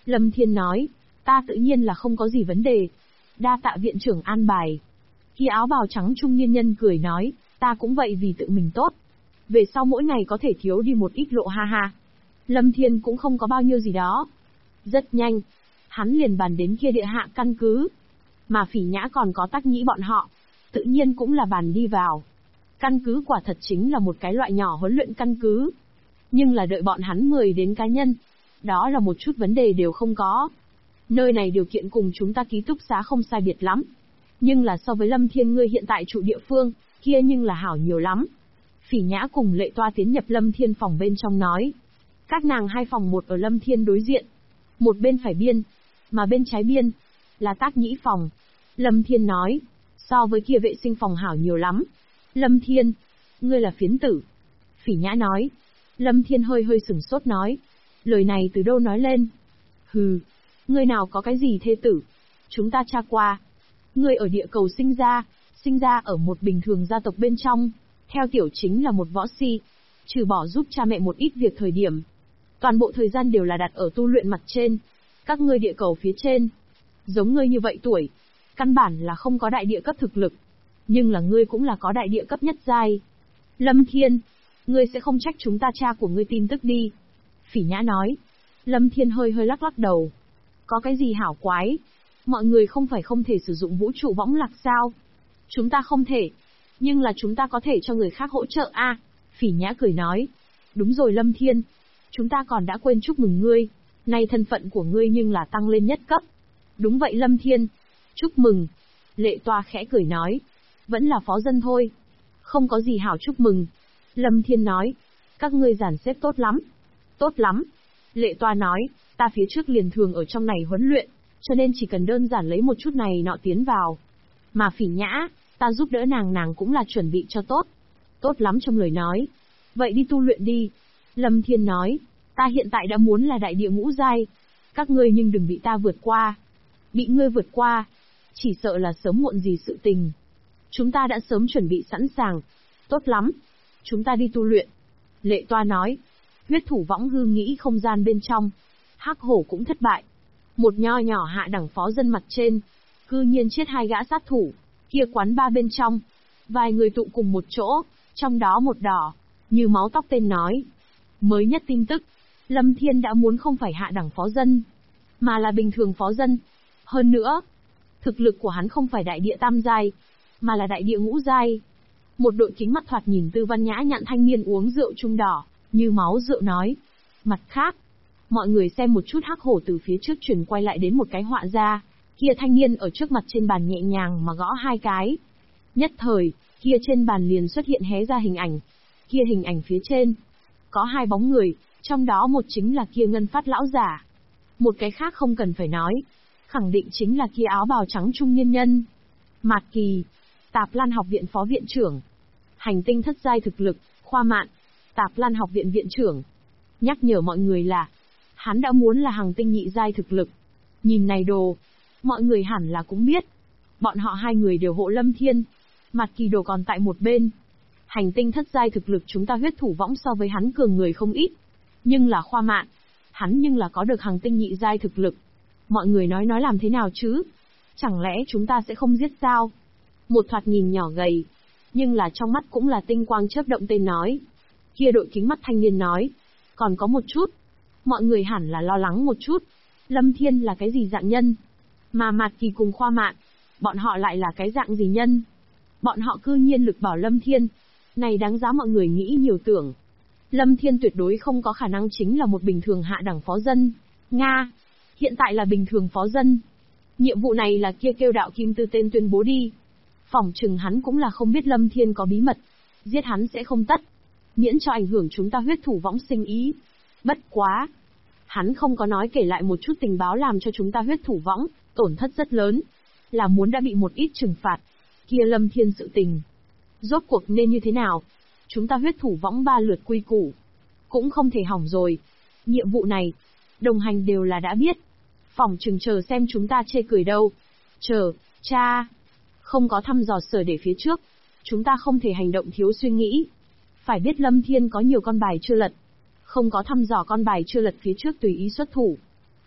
Lâm Thiên nói, ta tự nhiên là không có gì vấn đề. Đa tạ viện trưởng an bài. Kia áo bào trắng trung niên nhân cười nói, ta cũng vậy vì tự mình tốt. Về sau mỗi ngày có thể thiếu đi một ít lộ ha ha. Lâm Thiên cũng không có bao nhiêu gì đó. Rất nhanh, hắn liền bàn đến kia địa hạ căn cứ. Mà Phỉ Nhã còn có Tác Nhĩ bọn họ, tự nhiên cũng là bàn đi vào. Căn cứ quả thật chính là một cái loại nhỏ huấn luyện căn cứ. Nhưng là đợi bọn hắn 10 đến cá nhân. Đó là một chút vấn đề đều không có. Nơi này điều kiện cùng chúng ta ký túc xá không sai biệt lắm. Nhưng là so với Lâm Thiên ngươi hiện tại trụ địa phương, kia nhưng là hảo nhiều lắm. Phỉ Nhã cùng Lệ Toa tiến nhập Lâm Thiên phòng bên trong nói. Các nàng hai phòng một ở Lâm Thiên đối diện. Một bên phải biên, mà bên trái biên, là Tác Nhĩ phòng. Lâm Thiên nói, so với kia vệ sinh phòng hảo nhiều lắm. Lâm Thiên, ngươi là phiến tử. Phỉ Nhã nói. Lâm Thiên hơi hơi sửng sốt nói. Lời này từ đâu nói lên? Hừ, ngươi nào có cái gì thê tử? Chúng ta tra qua. Ngươi ở địa cầu sinh ra ở một bình thường gia tộc bên trong. Theo tiểu chính là một võ si. Trừ bỏ giúp cha mẹ một ít việc thời điểm. Toàn bộ thời gian đều là đặt ở tu luyện mặt trên. Các ngươi địa cầu phía trên. Giống ngươi như vậy tuổi. Căn bản là không có đại địa cấp thực lực. Nhưng là ngươi cũng là có đại địa cấp nhất giai. Lâm Thiên, ngươi sẽ không trách chúng ta cha của ngươi tin tức đi. Phỉ Nhã nói. Lâm Thiên hơi hơi lắc lắc đầu. Có cái gì hảo quái? Mọi người không phải không thể sử dụng vũ trụ võng lạc sao? Chúng ta không thể. Nhưng là chúng ta có thể cho người khác hỗ trợ a. Phỉ Nhã cười nói. Đúng rồi Lâm Thiên. Chúng ta còn đã quên chúc mừng ngươi. Nay thân phận của ngươi nhưng là tăng lên nhất cấp. Đúng vậy Lâm Thiên. Chúc mừng. Lệ Toa khẽ cười nói. Vẫn là phó dân thôi. Không có gì hảo chúc mừng. Lâm Thiên nói. Các ngươi dàn xếp tốt lắm. Tốt lắm. Lệ Toa nói. Ta phía trước liền thường ở trong này huấn luyện. Cho nên chỉ cần đơn giản lấy một chút này nọ tiến vào. Mà Phỉ Nhã, ta giúp đỡ nàng cũng là chuẩn bị cho tốt. Tốt lắm trong lời nói. Vậy đi tu luyện đi. Lâm Thiên nói. Ta hiện tại đã muốn là đại địa ngũ giai. Các ngươi nhưng đừng bị ta vượt qua. Bị ngươi vượt qua. Chỉ sợ là sớm muộn gì sự tình. Chúng ta đã sớm chuẩn bị sẵn sàng. Tốt lắm. Chúng ta đi tu luyện. Lệ Toa nói. Huyết thủ võng hư nghĩ không gian bên trong. Hắc hổ cũng thất bại. Một nho nhỏ hạ đẳng phó dân mặt trên. Cư nhiên chết 2 gã sát thủ. Kia quán ba bên trong. Vài người tụ cùng một chỗ. Trong đó một đỏ. Như máu tóc tên nói. Mới nhất tin tức. Lâm Thiên đã muốn không phải hạ đẳng phó dân. Mà là bình thường phó dân. Hơn nữa. Thực lực của hắn không phải đại địa tam giai. Mà là đại địa ngũ giai. Một đội kính mắt thoạt nhìn tư văn nhã nhặn thanh niên uống rượu trung đỏ. Như máu rượu nói. Mặt khác. Mọi người xem một chút hắc hổ từ phía trước chuyển quay lại đến một cái họa ra. Kia thanh niên ở trước mặt trên bàn nhẹ nhàng mà gõ 2 cái. Nhất thời, kia trên bàn liền xuất hiện hé ra hình ảnh. Kia hình ảnh phía trên. Có 2 bóng người, trong đó một chính là kia ngân phát lão giả. Một cái khác không cần phải nói. Khẳng định chính là kia áo bào trắng trung niên nhân. Mạt Kỳ, Tạp Lan học viện phó viện trưởng. Hành tinh thất giai thực lực, Khoa Mạn, Tạp Lan học viện viện trưởng. Nhắc nhở mọi người là, hắn đã muốn là hành tinh nhị giai thực lực. Nhìn này đồ, mọi người hẳn là cũng biết. Bọn họ 2 người đều hộ Lâm Thiên. Mạt Kỳ đồ còn tại một bên. Hành tinh thất giai thực lực chúng ta huyết thủ võng so với hắn cường người không ít. Nhưng là Khoa Mạn, hắn nhưng là có được hành tinh nhị giai thực lực. Mọi người nói làm thế nào chứ? Chẳng lẽ chúng ta sẽ không giết sao? Một thoạt nhìn nhỏ gầy, nhưng là trong mắt cũng là tinh quang chớp động tên nói. Kia đội kính mắt thanh niên nói. Còn có một chút. Mọi người hẳn là lo lắng một chút. Lâm Thiên là cái gì dạng nhân? Mà Mạt Kỳ cùng Khoa Mạn, bọn họ lại là cái dạng gì nhân? Bọn họ cư nhiên lực bảo Lâm Thiên. Này đáng giá mọi người nghĩ nhiều tưởng. Lâm Thiên tuyệt đối không có khả năng chính là một bình thường hạ đẳng phó dân. Nga, hiện tại là bình thường phó dân. Nhiệm vụ này là kia kêu đạo Kim Tư tên tuyên bố đi. Phỏng chừng hắn cũng là không biết Lâm Thiên có bí mật. Giết hắn sẽ không tất. Miễn cho ảnh hưởng chúng ta huyết thủ võng sinh ý. Bất quá. Hắn không có nói kể lại một chút tình báo làm cho chúng ta huyết thủ võng, tổn thất rất lớn. Là muốn đã bị một ít trừng phạt. Kia Lâm Thiên sự tình. Rốt cuộc nên như thế nào? Chúng ta huyết thủ võng 3 lượt quy củ. Cũng không thể hỏng rồi. Nhiệm vụ này, đồng hành đều là đã biết. Phỏng chừng chờ xem chúng ta chê cười đâu. Chờ, cha. Không có thăm dò sở để phía trước. Chúng ta không thể hành động thiếu suy nghĩ. Phải biết Lâm Thiên có nhiều con bài chưa lật. Không có thăm dò con bài chưa lật phía trước tùy ý xuất thủ.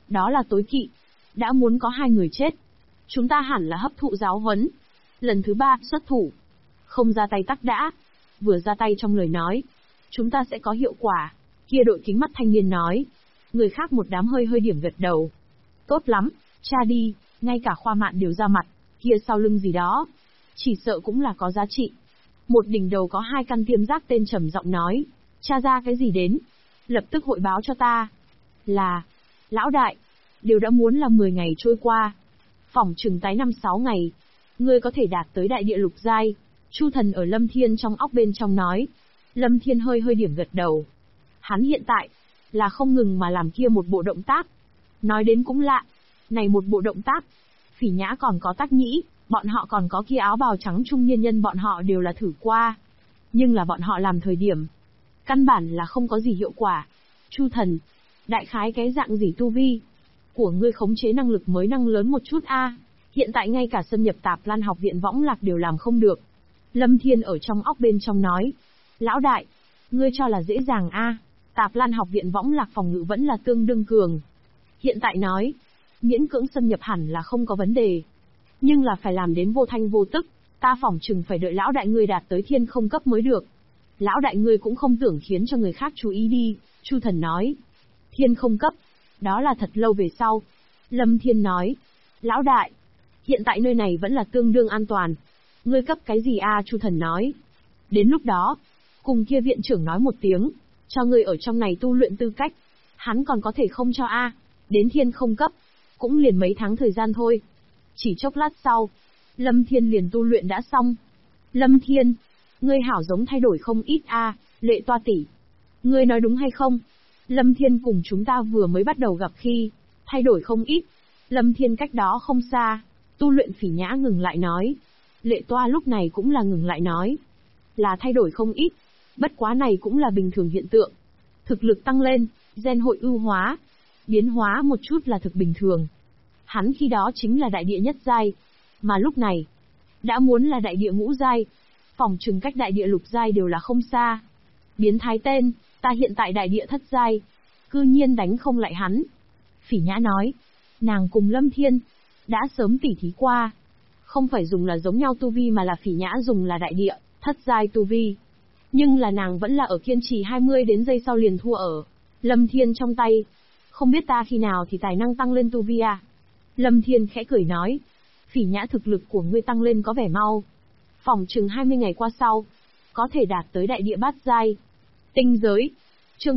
Đó là tối kỵ. Đã muốn có 2 người chết. Chúng ta hẳn là hấp thụ giáo huấn. Lần thứ 3, xuất thủ. Không ra tay tắc đã. Vừa ra tay trong lời nói, chúng ta sẽ có hiệu quả. Kia đội kính mắt thanh niên nói. Người khác một đám hơi hơi điểm gật đầu. Tốt lắm, cha đi, ngay cả Khoa Mạn đều ra mặt, kia sau lưng gì đó. Chỉ sợ cũng là có giá trị. Một đỉnh đầu có 2 căn tiêm giác tên trầm giọng nói. Cha ra cái gì đến? Lập tức hội báo cho ta. Là, lão đại, đều đã muốn là 10 ngày trôi qua. Phỏng chừng tái 5-6 ngày. Ngươi có thể đạt tới đại địa lục giai. Chu Thần ở Lâm Thiên trong óc bên trong nói. Lâm Thiên hơi hơi điểm gật đầu. Hắn hiện tại, là không ngừng mà làm kia một bộ động tác. Nói đến cũng lạ. Này một bộ động tác, Phỉ Nhã còn có Tác Nhĩ, bọn họ còn có kia áo bào trắng trung niên nhân bọn họ đều là thử qua. Nhưng là bọn họ làm thời điểm, căn bản là không có gì hiệu quả. Chu Thần, đại khái cái dạng gì tu vi của ngươi khống chế năng lực mới năng lớn một chút a. Hiện tại ngay cả xâm nhập Tạp Lan học viện Võng Lạc đều làm không được. Lâm Thiên ở trong óc bên trong nói. Lão đại, ngươi cho là dễ dàng a? Tạp Lan học viện Võng Lạc phòng ngự vẫn là tương đương cường. Hiện tại nói, miễn cưỡng xâm nhập hẳn là không có vấn đề. Nhưng là phải làm đến vô thanh vô tức, ta phỏng chừng phải đợi lão đại ngươi đạt tới thiên không cấp mới được. Lão đại ngươi cũng không tưởng khiến cho người khác chú ý đi, Chu Thần nói. Thiên không cấp, đó là thật lâu về sau. Lâm Thiên nói. Lão đại, hiện tại nơi này vẫn là tương đương an toàn. Ngươi cấp cái gì a? Chu Thần nói. Đến lúc đó, cùng kia viện trưởng nói một tiếng, cho ngươi ở trong này tu luyện tư cách. Hắn còn có thể không cho a? Đến thiên không cấp, cũng liền mấy tháng thời gian thôi. Chỉ chốc lát sau, Lâm Thiên liền tu luyện đã xong. Lâm Thiên, ngươi hảo giống thay đổi không ít a, Lệ Toa tỷ. Ngươi nói đúng hay không? Lâm Thiên cùng chúng ta vừa mới bắt đầu gặp khi, thay đổi không ít. Lâm Thiên cách đó không xa, tu luyện Phỉ Nhã ngừng lại nói. Lệ Toa lúc này cũng là ngừng lại nói. Là thay đổi không ít, bất quá này cũng là bình thường hiện tượng. Thực lực tăng lên, gen hội ưu hóa, biến hóa một chút là thực bình thường. Hắn khi đó chính là đại địa nhất giai, mà lúc này, đã muốn là đại địa ngũ giai, phòng trừng cách đại địa lục giai đều là không xa. Biến thái tên, ta hiện tại đại địa thất giai, cư nhiên đánh không lại hắn. Phỉ Nhã nói, nàng cùng Lâm Thiên, đã sớm tỉ thí qua. Không phải dùng là giống nhau tu vi mà là Phỉ Nhã dùng là đại địa, thất giai tu vi. Nhưng là nàng vẫn là ở kiên trì 20 đến giây sau liền thua ở Lâm Thiên trong tay. Không biết ta khi nào thì tài năng tăng lên tu vi à? Lâm Thiên khẽ cười nói. Phỉ Nhã thực lực của ngươi tăng lên có vẻ mau. Phỏng chừng 20 ngày qua sau, có thể đạt tới đại địa bát giai. Tinh giới. Chương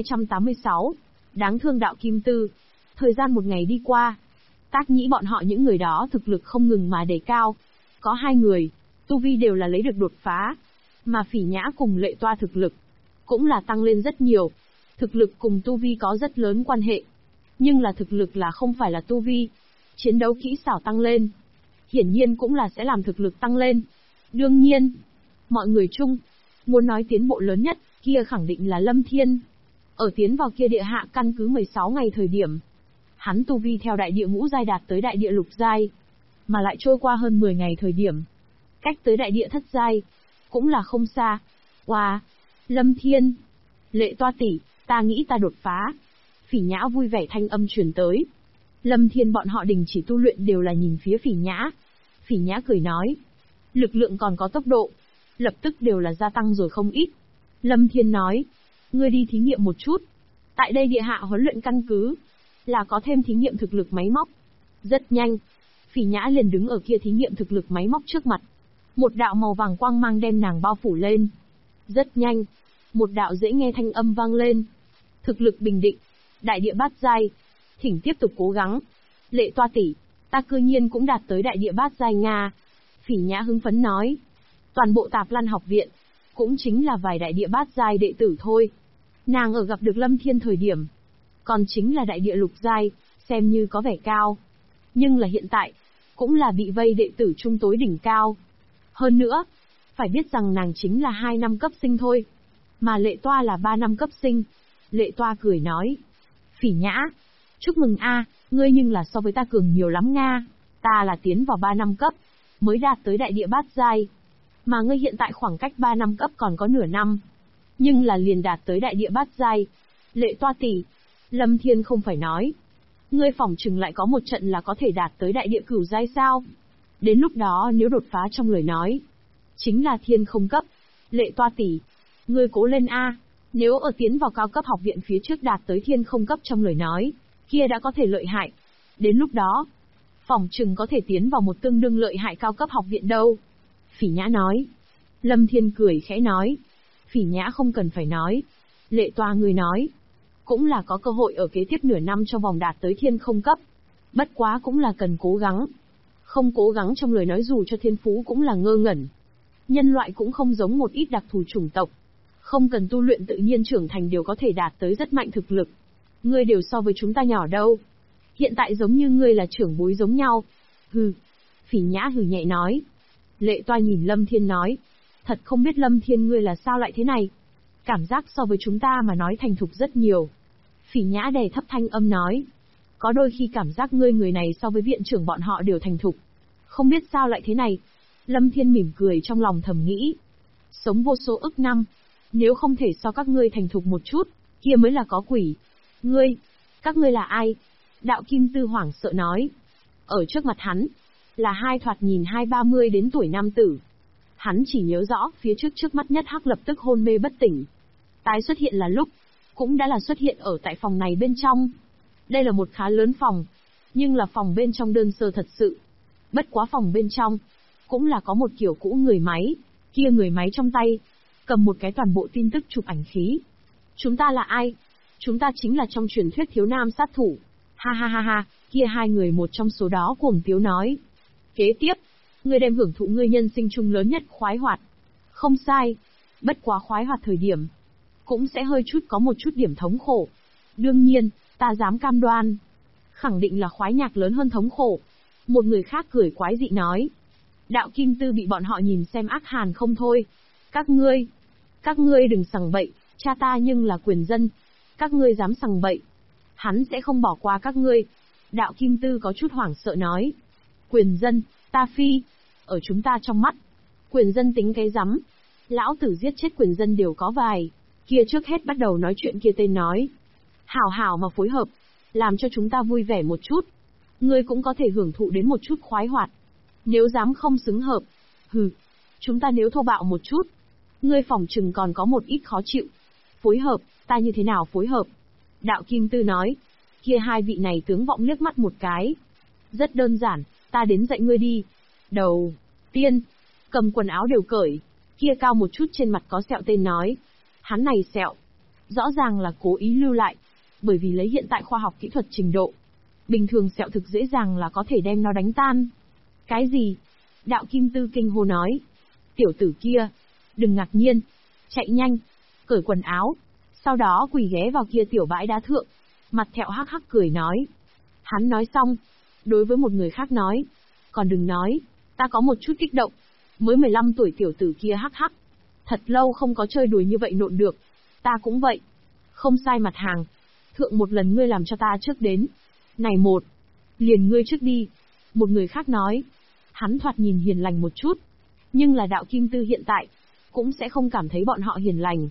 1286. Đáng thương đạo Kim Tư. Thời gian một ngày đi qua. Tác Nhĩ bọn họ những người đó thực lực không ngừng mà đề cao. Có 2 người, tu vi đều là lấy được đột phá. Mà Phỉ Nhã cùng Lệ Toa thực lực, cũng là tăng lên rất nhiều. Thực lực cùng tu vi có rất lớn quan hệ. Nhưng là thực lực là không phải là tu vi. Chiến đấu kỹ xảo tăng lên, hiển nhiên cũng là sẽ làm thực lực tăng lên. Đương nhiên, mọi người chung, muốn nói tiến bộ lớn nhất, kia khẳng định là Lâm Thiên. Ở tiến vào kia địa hạ căn cứ 16 ngày thời điểm, hắn tu vi theo đại địa ngũ giai đạt tới đại địa lục giai, mà lại trôi qua hơn 10 ngày thời điểm, cách tới đại địa thất giai, cũng là không xa. Wow, Lâm Thiên, Lệ Toa tỷ, ta nghĩ ta đột phá. Phỉ Nhã vui vẻ thanh âm truyền tới. Lâm Thiên bọn họ đình chỉ tu luyện đều là nhìn phía Phỉ Nhã. Phỉ Nhã cười nói. Lực lượng còn có tốc độ, lập tức đều là gia tăng rồi không ít. Lâm Thiên nói. Ngươi đi thí nghiệm một chút. Tại đây địa hạ huấn luyện căn cứ, là có thêm thí nghiệm thực lực máy móc. Rất nhanh, Phỉ Nhã liền đứng ở kia thí nghiệm thực lực máy móc trước mặt. Một đạo màu vàng quang mang đem nàng bao phủ lên. Rất nhanh, một đạo dễ nghe thanh âm vang lên. Thực lực bình định, đại địa bát giai, thỉnh tiếp tục cố gắng. Lệ Toa tỷ, ta cư nhiên cũng đạt tới đại địa bát giai Nga. Phỉ Nhã hứng phấn nói. Toàn bộ Tạp Lan học viện, cũng chính là vài đại địa bát giai đệ tử thôi. Nàng ở gặp được Lâm Thiên thời điểm, còn chính là đại địa lục giai, xem như có vẻ cao. Nhưng là hiện tại, cũng là bị vây đệ tử trung tối đỉnh cao. Hơn nữa, phải biết rằng nàng chính là 2 năm cấp sinh thôi, mà Lệ Toa là 3 năm cấp sinh. Lệ Toa cười nói. Phỉ Nhã, chúc mừng a, ngươi nhưng là so với ta cường nhiều lắm Nga. Ta là tiến vào 3 năm cấp, mới đạt tới đại địa bát giai. Mà ngươi hiện tại khoảng cách 3 năm cấp còn có nửa năm, nhưng là liền đạt tới đại địa bát giai. Lệ Toa tỷ, Lâm Thiên không phải nói. Ngươi phỏng chừng lại có một trận là có thể đạt tới đại địa cửu giai sao? Đến lúc đó nếu đột phá trong lời nói, chính là thiên không cấp. Lệ Toa tỷ, ngươi cố lên a. Nếu ở tiến vào cao cấp học viện phía trước đạt tới thiên không cấp trong lời nói, kia đã có thể lợi hại. Đến lúc đó, phỏng chừng có thể tiến vào một tương đương lợi hại cao cấp học viện đâu. Phỉ Nhã nói. Lâm Thiên cười khẽ nói. Phỉ Nhã không cần phải nói. Lệ Toa ngươi nói. Cũng là có cơ hội ở kế tiếp nửa năm trong vòng đạt tới thiên không cấp. Bất quá cũng là cần cố gắng. Không cố gắng trong lời nói dù cho thiên phú cũng là ngơ ngẩn. Nhân loại cũng không giống một ít đặc thù chủng tộc. Không cần tu luyện tự nhiên trưởng thành đều có thể đạt tới rất mạnh thực lực. Ngươi đều so với chúng ta nhỏ đâu. Hiện tại giống như ngươi là trưởng bối giống nhau. Hừ. Phỉ Nhã hừ nhẹ nói. Lệ Toa nhìn Lâm Thiên nói. Thật không biết Lâm Thiên ngươi là sao lại thế này. Cảm giác so với chúng ta mà nói thành thục rất nhiều. Phỉ Nhã đè thấp thanh âm nói. Có đôi khi cảm giác ngươi người này so với viện trưởng bọn họ đều thành thục. Không biết sao lại thế này. Lâm Thiên mỉm cười trong lòng thầm nghĩ. Sống vô số ức năm. Nếu không thể so các ngươi thành thục một chút, kia mới là có quỷ. Các ngươi là ai? Đạo Kim Tư hoảng sợ nói. Ở trước mặt hắn, là hai thoạt nhìn 20-30 đến tuổi nam tử. Hắn chỉ nhớ rõ phía trước mắt nhất hắc lập tức hôn mê bất tỉnh. Tái xuất hiện là lúc, cũng đã là xuất hiện ở tại phòng này bên trong. Đây là một khá lớn phòng, nhưng là phòng bên trong đơn sơ thật sự. Bất quá phòng bên trong, cũng là có một kiểu cũ người máy, kia người máy trong tay, cầm một cái toàn bộ tin tức chụp ảnh khí. Chúng ta là ai? Chúng ta chính là trong truyền thuyết thiếu nam sát thủ. Ha ha ha ha, kia hai người một trong số đó cuồng tiếu nói. Kế tiếp, ngươi đem hưởng thụ ngươi nhân sinh chung lớn nhất khoái hoạt. Không sai, bất quá khoái hoạt thời điểm, cũng sẽ hơi chút có một chút điểm thống khổ. Đương nhiên, ta dám cam đoan, khẳng định là khoái nhạc lớn hơn thống khổ. Một người khác cười quái dị nói. Đạo Kim Tư bị bọn họ nhìn xem ác hàn không thôi. Các ngươi đừng sằng bậy, cha ta nhưng là quyền dân. Các ngươi dám sằng bậy, hắn sẽ không bỏ qua các ngươi. Đạo Kim Tư có chút hoảng sợ nói. Quyền dân, ta phi, ở chúng ta trong mắt, quyền dân tính cái rắm. Lão tử giết chết quyền dân đều có vài. Kia trước hết bắt đầu nói chuyện kia tên nói. Hảo hảo mà phối hợp, làm cho chúng ta vui vẻ một chút. Ngươi cũng có thể hưởng thụ đến một chút khoái hoạt. Nếu dám không xứng hợp, hừ, chúng ta nếu thô bạo một chút, ngươi phỏng chừng còn có một ít khó chịu. Phối hợp, ta như thế nào phối hợp? Đạo Kim Tư nói. Kia hai vị này tướng vọng liếc mắt một cái. Rất đơn giản, ta đến dạy ngươi đi. Đầu tiên, cầm quần áo đều cởi. Kia cao một chút trên mặt có sẹo tên nói. Hắn này sẹo, rõ ràng là cố ý lưu lại, bởi vì lấy hiện tại khoa học kỹ thuật trình độ, bình thường sẹo thực dễ dàng là có thể đem nó đánh tan. Cái gì? Đạo Kim Tư kinh hô nói. Tiểu tử kia, đừng ngạc nhiên, chạy nhanh, cởi quần áo, sau đó quỳ ghé vào kia tiểu bãi đá thượng. Mặt Thẹo hắc hắc cười nói. Hắn nói xong, đối với một người khác nói. Còn đừng nói, ta có một chút kích động. Mới 15 tuổi tiểu tử kia hắc hắc. Thật lâu không có chơi đùa như vậy nộn được. Ta cũng vậy. Không sai mặt hàng. Thượng một lần ngươi làm cho ta trước đến. Này một, liền ngươi trước đi. Một người khác nói. Hắn thoạt nhìn hiền lành một chút. Nhưng là Đạo Kim Tư hiện tại, cũng sẽ không cảm thấy bọn họ hiền lành.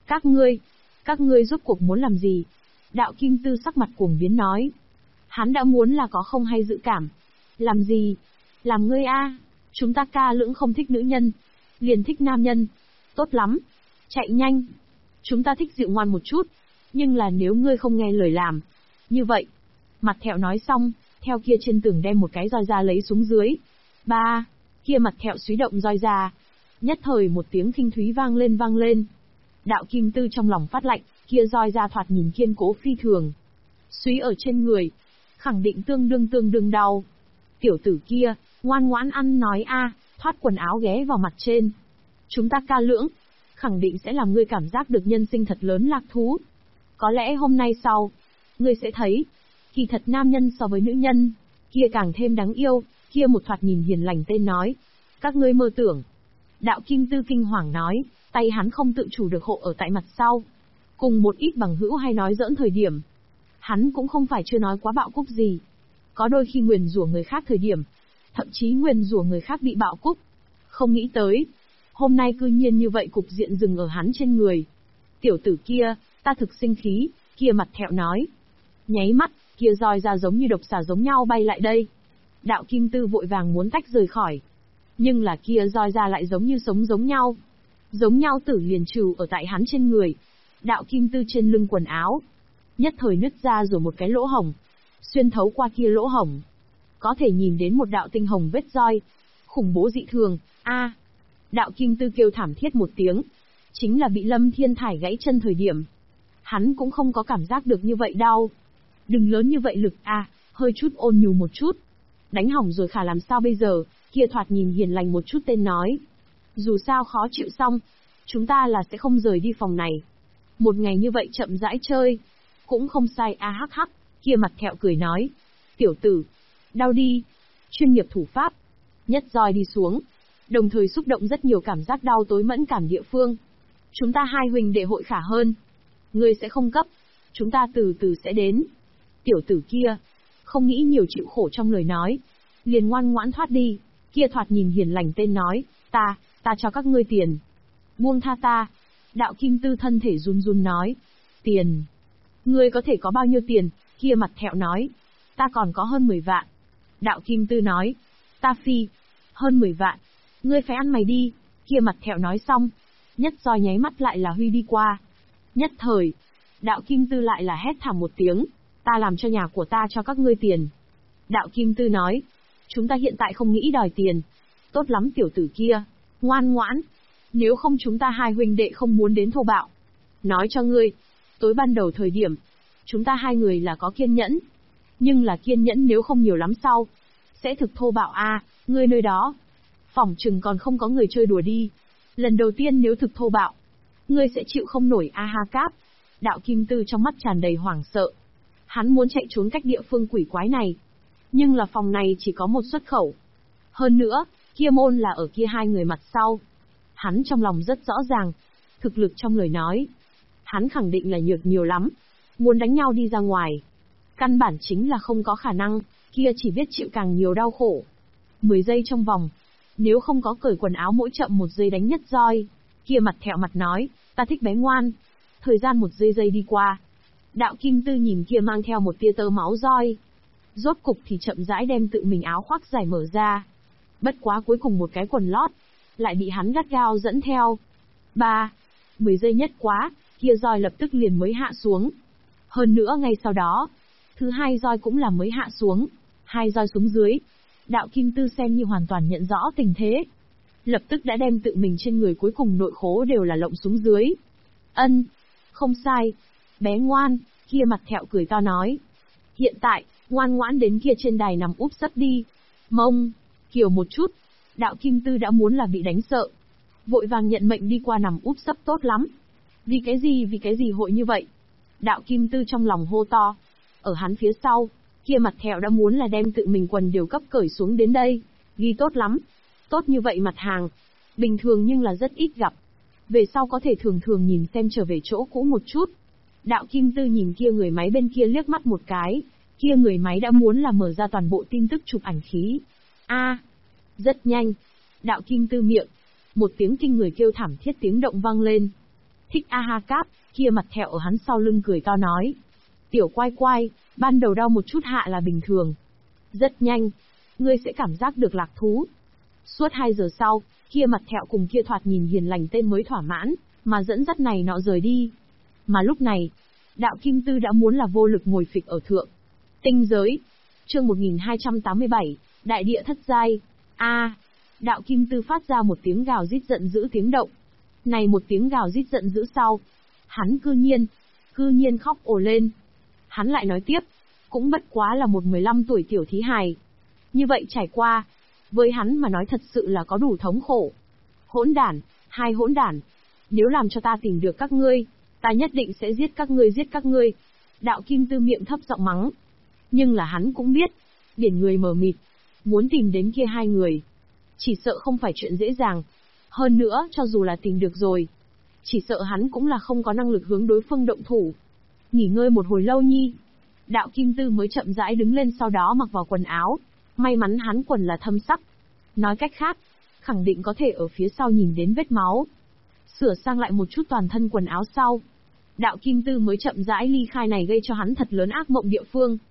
Các ngươi rốt cuộc muốn làm gì? Đạo Kim Tư sắc mặt cuồng biến nói. Hắn đã muốn là có không hay dự cảm. Làm gì? Làm ngươi a? Chúng ta ca lưỡng không thích nữ nhân, liền thích nam nhân. Tốt lắm, chạy nhanh. Chúng ta thích dịu ngoan một chút, nhưng là nếu ngươi không nghe lời làm, như vậy. Mặt Thẹo nói xong, theo kia trên tường đem một cái roi ra lấy xuống dưới. Ba, kia Mặt Thẹo xúy động roi ra. Nhất thời một tiếng khinh thúy vang lên. Đạo Kim Tư trong lòng phát lạnh, kia roi ra thoạt nhìn kiên cố phi thường. Xúy ở trên người, khẳng định tương đương đau. Tiểu tử kia, ngoan ngoãn ăn nói a, thoát quần áo ghé vào mặt trên. Chúng ta ca lưỡng, khẳng định sẽ làm ngươi cảm giác được nhân sinh thật lớn lạc thú. Có lẽ hôm nay sau, ngươi sẽ thấy, kỳ thật nam nhân so với nữ nhân, kia càng thêm đáng yêu, kia một thoạt nhìn hiền lành tên nói. Các ngươi mơ tưởng. Đạo Kim Tư kinh hoàng nói, tay hắn không tự chủ được hộ ở tại mặt sau. Cùng một ít bằng hữu hay nói giỡn thời điểm. Hắn cũng không phải chưa nói quá bạo cúc gì. Có đôi khi nguyền rủa người khác thời điểm, thậm chí nguyền rủa người khác bị bạo cúc. Không nghĩ tới, hôm nay cư nhiên như vậy cục diện dừng ở hắn trên người. Tiểu tử kia, ta thực sinh khí, kia Mặt Thẹo nói. Nháy mắt, kia roi ra giống như độc xà giống nhau bay lại đây. Đạo Kim Tư vội vàng muốn tách rời khỏi. Nhưng là kia roi ra lại giống như sống giống nhau. Giống nhau tử liền trừ ở tại hắn trên người. Đạo Kim Tư trên lưng quần áo. Nhất thời nứt ra rồi một cái lỗ hổng. Xuyên thấu qua kia lỗ hổng. Có thể nhìn đến một đạo tinh hồng vết roi. Khủng bố dị thường, a! Đạo Kim Tư kêu thảm thiết một tiếng. Chính là bị Lâm Thiên Thải gãy chân thời điểm. Hắn cũng không có cảm giác được như vậy đau. Đừng lớn như vậy lực a, hơi chút ôn nhu một chút. Đánh hỏng rồi khả làm sao bây giờ, kia thoạt nhìn hiền lành một chút tên nói. Dù sao khó chịu xong, chúng ta là sẽ không rời đi phòng này. Một ngày như vậy chậm rãi chơi, cũng không sai a hắc hắc, kia mặt thẹo cười nói. Tiểu tử, đau đi, chuyên nghiệp thủ pháp. Nhất roi đi xuống, đồng thời xúc động rất nhiều cảm giác đau tối mẫn cảm địa phương. Chúng ta hai huynh đệ hội khả hơn. Ngươi sẽ không cấp, chúng ta từ từ sẽ đến. Tiểu tử kia, không nghĩ nhiều chịu khổ trong lời nói. Liền ngoan ngoãn thoát đi, kia thoạt nhìn hiền lành tên nói, ta cho các ngươi tiền. Buông tha ta. Đạo Kim Tư thân thể run run nói. Tiền? Ngươi có thể có bao nhiêu tiền? Kia mặt thẹo nói. Ta còn có hơn 10 vạn. Đạo Kim Tư nói. Ta phi. Hơn 10 vạn. Ngươi phải ăn mày đi. Kia mặt thẹo nói xong. Nhất roi nháy mắt lại là huy đi qua. Nhất thời. Đạo Kim Tư lại là hét thảm một tiếng. Ta làm cho nhà của ta cho các ngươi tiền. Đạo Kim Tư nói. Chúng ta hiện tại không nghĩ đòi tiền. Tốt lắm tiểu tử kia. Ngoan ngoãn. Nếu không chúng ta hai huynh đệ không muốn đến thô bạo. Nói cho ngươi. Tối ban đầu thời điểm. Chúng ta hai người là có kiên nhẫn. Nhưng là kiên nhẫn nếu không nhiều lắm sau. Sẽ thực thô bạo a, ngươi nơi đó. Phỏng chừng còn không có người chơi đùa đi. Lần đầu tiên nếu thực thô bạo. Ngươi sẽ chịu không nổi a ha cáp. Đạo Kim Tư trong mắt tràn đầy hoảng sợ. Hắn muốn chạy trốn cách địa phương quỷ quái này. Nhưng là phòng này chỉ có một xuất khẩu. Hơn nữa, kia môn là ở kia hai người mặt sau. Hắn trong lòng rất rõ ràng. Thực lực trong lời nói. Hắn khẳng định là nhược nhiều lắm. Muốn đánh nhau đi ra ngoài. Căn bản chính là không có khả năng. Kia chỉ biết chịu càng nhiều đau khổ. 10 giây trong vòng. Nếu không có cởi quần áo mỗi chậm 1 giây đánh nhất roi. Kia mặt thẹo mặt nói, ta thích bé ngoan. Thời gian 1 giây đi qua. Đạo Kim Tư nhìn kia mang theo một tia tơ máu roi. Rốt cục thì chậm rãi đem tự mình áo khoác giải mở ra. Bất quá cuối cùng một cái quần lót. Lại bị hắn gắt gao dẫn theo. 10 giây nhất quá, kia roi lập tức liền mới hạ xuống. Hơn nữa ngay sau đó, thứ hai roi cũng là mới hạ xuống. 2 roi xuống dưới. Đạo Kim Tư xem như hoàn toàn nhận rõ tình thế. Lập tức đã đem tự mình trên người cuối cùng nội khố đều là lộng xuống dưới. Ân, không sai. Bé ngoan, kia mặt thẹo cười to nói. Hiện tại, ngoan ngoãn đến kia trên đài nằm úp sấp đi. Mông, kiểu một chút. Đạo Kim Tư đã muốn là bị đánh sợ. Vội vàng nhận mệnh đi qua nằm úp sấp tốt lắm. Vì cái gì hội như vậy? Đạo Kim Tư trong lòng hô to. Ở hắn phía sau, kia mặt thẹo đã muốn là đem tự mình quần đều cấp cởi xuống đến đây. Ghi tốt lắm. Tốt như vậy mặt hàng. Bình thường nhưng là rất ít gặp. Về sau có thể thường thường nhìn xem trở về chỗ cũ một chút. Đạo Kim Tư nhìn kia người máy bên kia liếc mắt một cái. Kia người máy đã muốn là mở ra toàn bộ tin tức chụp ảnh khí. Rất nhanh. Đạo Kim Tư miệng. Một tiếng kinh người kêu thảm thiết tiếng động vang lên. Thích a ha cáp, kia mặt thẹo ở hắn sau lưng cười to nói. Tiểu quai quai, ban đầu đau một chút hạ là bình thường. Rất nhanh. Ngươi sẽ cảm giác được lạc thú. Suốt 2 giờ sau, kia mặt thẹo cùng kia thoạt nhìn hiền lành tên mới thỏa mãn, mà dẫn dắt này nọ rời đi. Mà lúc này, Đạo Kim Tư đã muốn là vô lực ngồi phịch ở thượng. Tinh giới. Chương 1287, Đại địa thất giai. Đạo Kim Tư phát ra một tiếng gào rít giận dữ tiếng động. Này một tiếng gào rít giận dữ sau. Hắn cư nhiên khóc ồ lên. Hắn lại nói tiếp, cũng bất quá là một 15 tuổi tiểu thí hài. Như vậy trải qua, với hắn mà nói thật sự là có đủ thống khổ. Hỗn đản, hai hỗn đản. Nếu làm cho ta tìm được các ngươi, ta nhất định sẽ giết các ngươi. Đạo Kim Tư miệng thấp giọng mắng. Nhưng là hắn cũng biết, biển người mờ mịt, muốn tìm đến kia hai người. Chỉ sợ không phải chuyện dễ dàng. Hơn nữa, cho dù là tìm được rồi, chỉ sợ hắn cũng là không có năng lực hướng đối phương động thủ. Nghỉ ngơi một hồi lâu nhi. Đạo Kim Tư mới chậm rãi đứng lên sau đó mặc vào quần áo. May mắn hắn quần là thâm sắc. Nói cách khác, khẳng định có thể ở phía sau nhìn đến vết máu. Sửa sang lại một chút toàn thân quần áo sau. Đạo Kim Tư mới chậm rãi ly khai này gây cho hắn thật lớn ác mộng địa phương.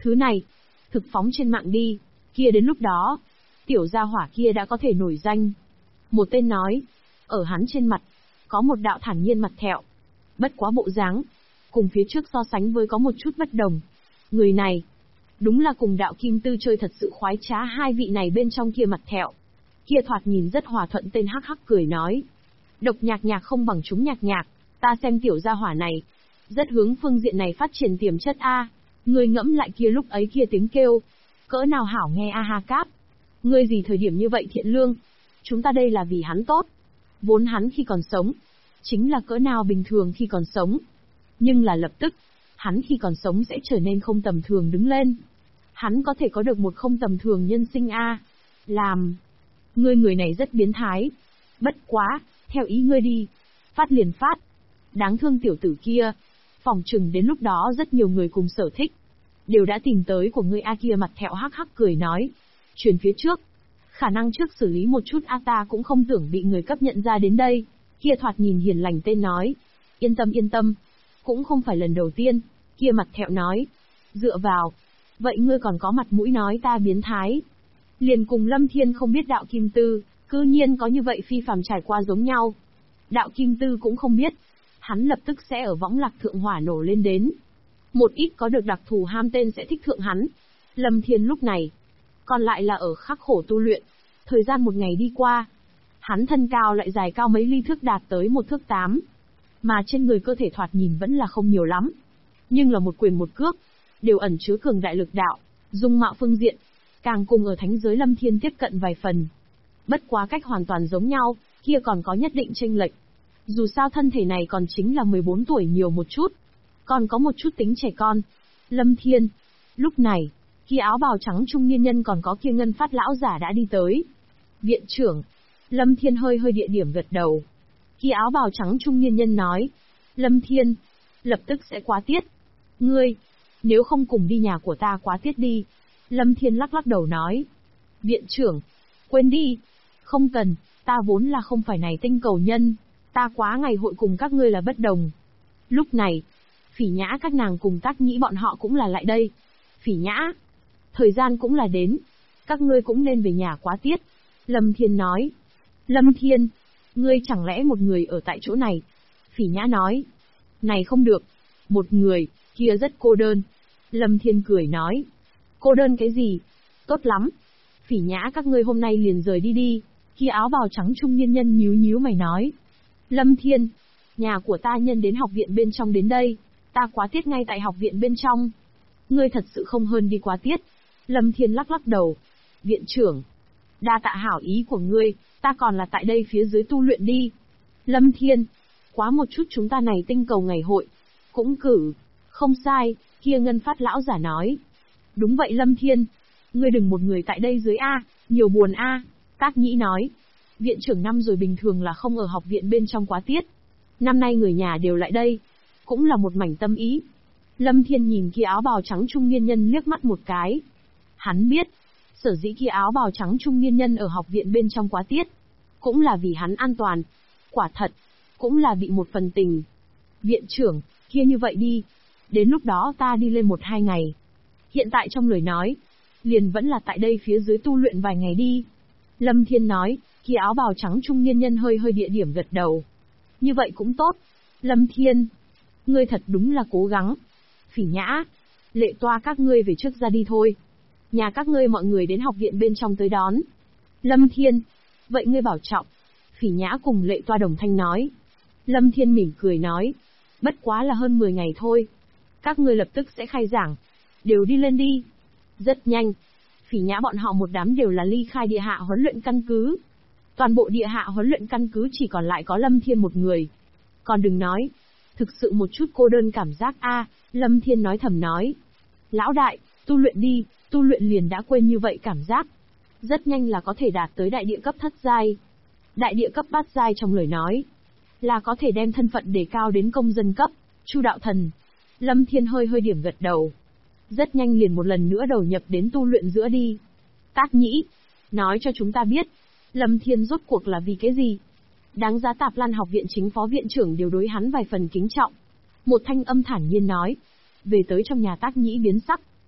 Thứ này, thực phóng trên mạng đi, kia đến lúc đó, tiểu gia hỏa kia đã có thể nổi danh. Một tên nói, ở hắn trên mặt, có một đạo thản nhiên mặt thẹo. Bất quá bộ dáng, cùng phía trước so sánh với có một chút bất đồng. Người này, đúng là cùng đạo Kim Tư chơi thật sự khoái trá hai vị này bên trong kia mặt thẹo. Kia thoạt nhìn rất hòa thuận tên hắc hắc cười nói. Độc nhạc nhạc không bằng chúng nhạc nhạc, ta xem tiểu gia hỏa này, rất hướng phương diện này phát triển tiềm chất a. Ngươi ngẫm lại kia lúc ấy kia tiếng kêu, cỡ nào hảo nghe a ha cáp. Ngươi gì thời điểm như vậy thiện lương, chúng ta đây là vì hắn tốt. Vốn hắn khi còn sống, chính là cỡ nào bình thường khi còn sống. Nhưng là lập tức, hắn khi còn sống sẽ trở nên không tầm thường đứng lên. Hắn có thể có được một không tầm thường nhân sinh a. Làm. Ngươi người này rất biến thái. Bất quá, theo ý ngươi đi. Phát liền phát. Đáng thương tiểu tử kia. Phỏng chừng đến lúc đó rất nhiều người cùng sở thích. Đều đã tìm tới của ngươi a kia mặt thẹo hắc hắc cười nói. Truyền phía trước. Khả năng trước xử lý một chút a ta cũng không tưởng bị người cấp nhận ra đến đây. Kia thoạt nhìn hiền lành tên nói. Yên tâm. Cũng không phải lần đầu tiên. Kia mặt thẹo nói. Dựa vào. Vậy ngươi còn có mặt mũi nói ta biến thái. Liền cùng Lâm Thiên không biết đạo Kim Tư, cư nhiên có như vậy phi phàm trải qua giống nhau. Đạo Kim Tư cũng không biết. Hắn lập tức sẽ ở võng lạc thượng hỏa nổ lên đến. Một ít có được đặc thù ham tên sẽ thích thượng hắn. Lâm Thiên lúc này, còn lại là ở khắc khổ tu luyện. Thời gian một ngày đi qua, hắn thân cao lại dài cao mấy ly thước đạt tới 1 thước 8. Mà trên người cơ thể thoạt nhìn vẫn là không nhiều lắm. Nhưng là một quyền một cước, đều ẩn chứa cường đại lực đạo, dung mạo phương diện, càng cùng ở thánh giới Lâm Thiên tiếp cận vài phần. Bất quá cách hoàn toàn giống nhau, kia còn có nhất định chênh lệch. Dù sao thân thể này còn chính là 14 tuổi nhiều một chút, còn có một chút tính trẻ con. Lâm Thiên, lúc này, kia áo bào trắng trung niên nhân còn có kia ngân phát lão giả đã đi tới. Viện trưởng, Lâm Thiên hơi địa điểm gật đầu. Kia áo bào trắng trung niên nhân nói, Lâm Thiên, lập tức sẽ quá tiết. Ngươi, nếu không cùng đi nhà của ta quá tiết đi. Lâm Thiên lắc đầu nói. Viện trưởng, quên đi. Không cần, ta vốn là không phải này tinh cầu nhân. Ta quá ngày hội cùng các ngươi là bất đồng. Lúc này, Phỉ Nhã các nàng cùng Tác Nhĩ bọn họ cũng là lại đây. Phỉ Nhã, thời gian cũng là đến. Các ngươi cũng nên về nhà quá tiết. Lâm Thiên nói. Lâm Thiên, ngươi chẳng lẽ một người ở tại chỗ này? Phỉ Nhã nói. Này không được. Một người, kia rất cô đơn. Lâm Thiên cười nói. Cô đơn cái gì? Tốt lắm. Phỉ Nhã các ngươi hôm nay liền rời đi đi. Kia áo bào trắng trung niên nhân nhíu mày nói. Lâm Thiên, nhà của ta nhân đến học viện bên trong đến đây. Ta quá tiết ngay tại học viện bên trong. Ngươi thật sự không hơn đi quá tiết. Lâm Thiên lắc đầu. Viện trưởng, đa tạ hảo ý của ngươi, ta còn là tại đây phía dưới tu luyện đi. Lâm Thiên, quá một chút chúng ta này tinh cầu ngày hội. Cũng cử. Không sai, kia ngân phát lão giả nói. Đúng vậy Lâm Thiên, ngươi đừng một người tại đây dưới A, nhiều buồn A. Tác Nhĩ nói. Viện trưởng năm rồi bình thường là không ở học viện bên trong quá tiết. Năm nay người nhà đều lại đây. Cũng là một mảnh tâm ý. Lâm Thiên nhìn kia áo bào trắng trung niên nhân liếc mắt một cái. Hắn biết, sở dĩ kia áo bào trắng trung niên nhân ở học viện bên trong quá tiết. Cũng là vì hắn an toàn. Quả thật, cũng là bị một phần tình. Viện trưởng, kia như vậy đi. Đến lúc đó ta đi lên 1-2 ngày. Hiện tại trong lời nói, liền vẫn là tại đây phía dưới tu luyện vài ngày đi. Lâm Thiên nói, kia áo bào trắng trung niên nhân hơi địa điểm gật đầu. Như vậy cũng tốt. Lâm Thiên, ngươi thật đúng là cố gắng. Phỉ Nhã, Lệ Toa các ngươi về trước ra đi thôi. Nhà các ngươi mọi người đến học viện bên trong tới đón. Lâm Thiên, vậy ngươi bảo trọng. Phỉ Nhã cùng Lệ Toa đồng thanh nói. Lâm Thiên mỉm cười nói, bất quá là hơn 10 ngày thôi. Các ngươi lập tức sẽ khai giảng. Đều đi lên đi. Rất nhanh. Phỉ Nhã bọn họ một đám đều là ly khai địa hạ huấn luyện căn cứ. Toàn bộ địa hạ huấn luyện căn cứ chỉ còn lại có Lâm Thiên một người. Còn đừng nói. Thực sự một chút cô đơn cảm giác a. Lâm Thiên nói thầm nói. Lão đại, tu luyện đi, tu luyện liền đã quên như vậy cảm giác. Rất nhanh là có thể đạt tới đại địa cấp thất giai. Đại địa cấp bát giai trong lời nói. Là có thể đem thân phận đề cao đến công dân cấp, Chu đạo thần. Lâm Thiên hơi điểm gật đầu. Rất nhanh liền một lần nữa đầu nhập đến tu luyện giữa đi. Tác Nhĩ, nói cho chúng ta biết, Lâm Thiên rốt cuộc là vì cái gì? Đáng giá Tạp Lan học viện chính phó viện trưởng đều đối hắn vài phần kính trọng. Một thanh âm thản nhiên nói. Về tới trong nhà Tác Nhĩ biến sắc.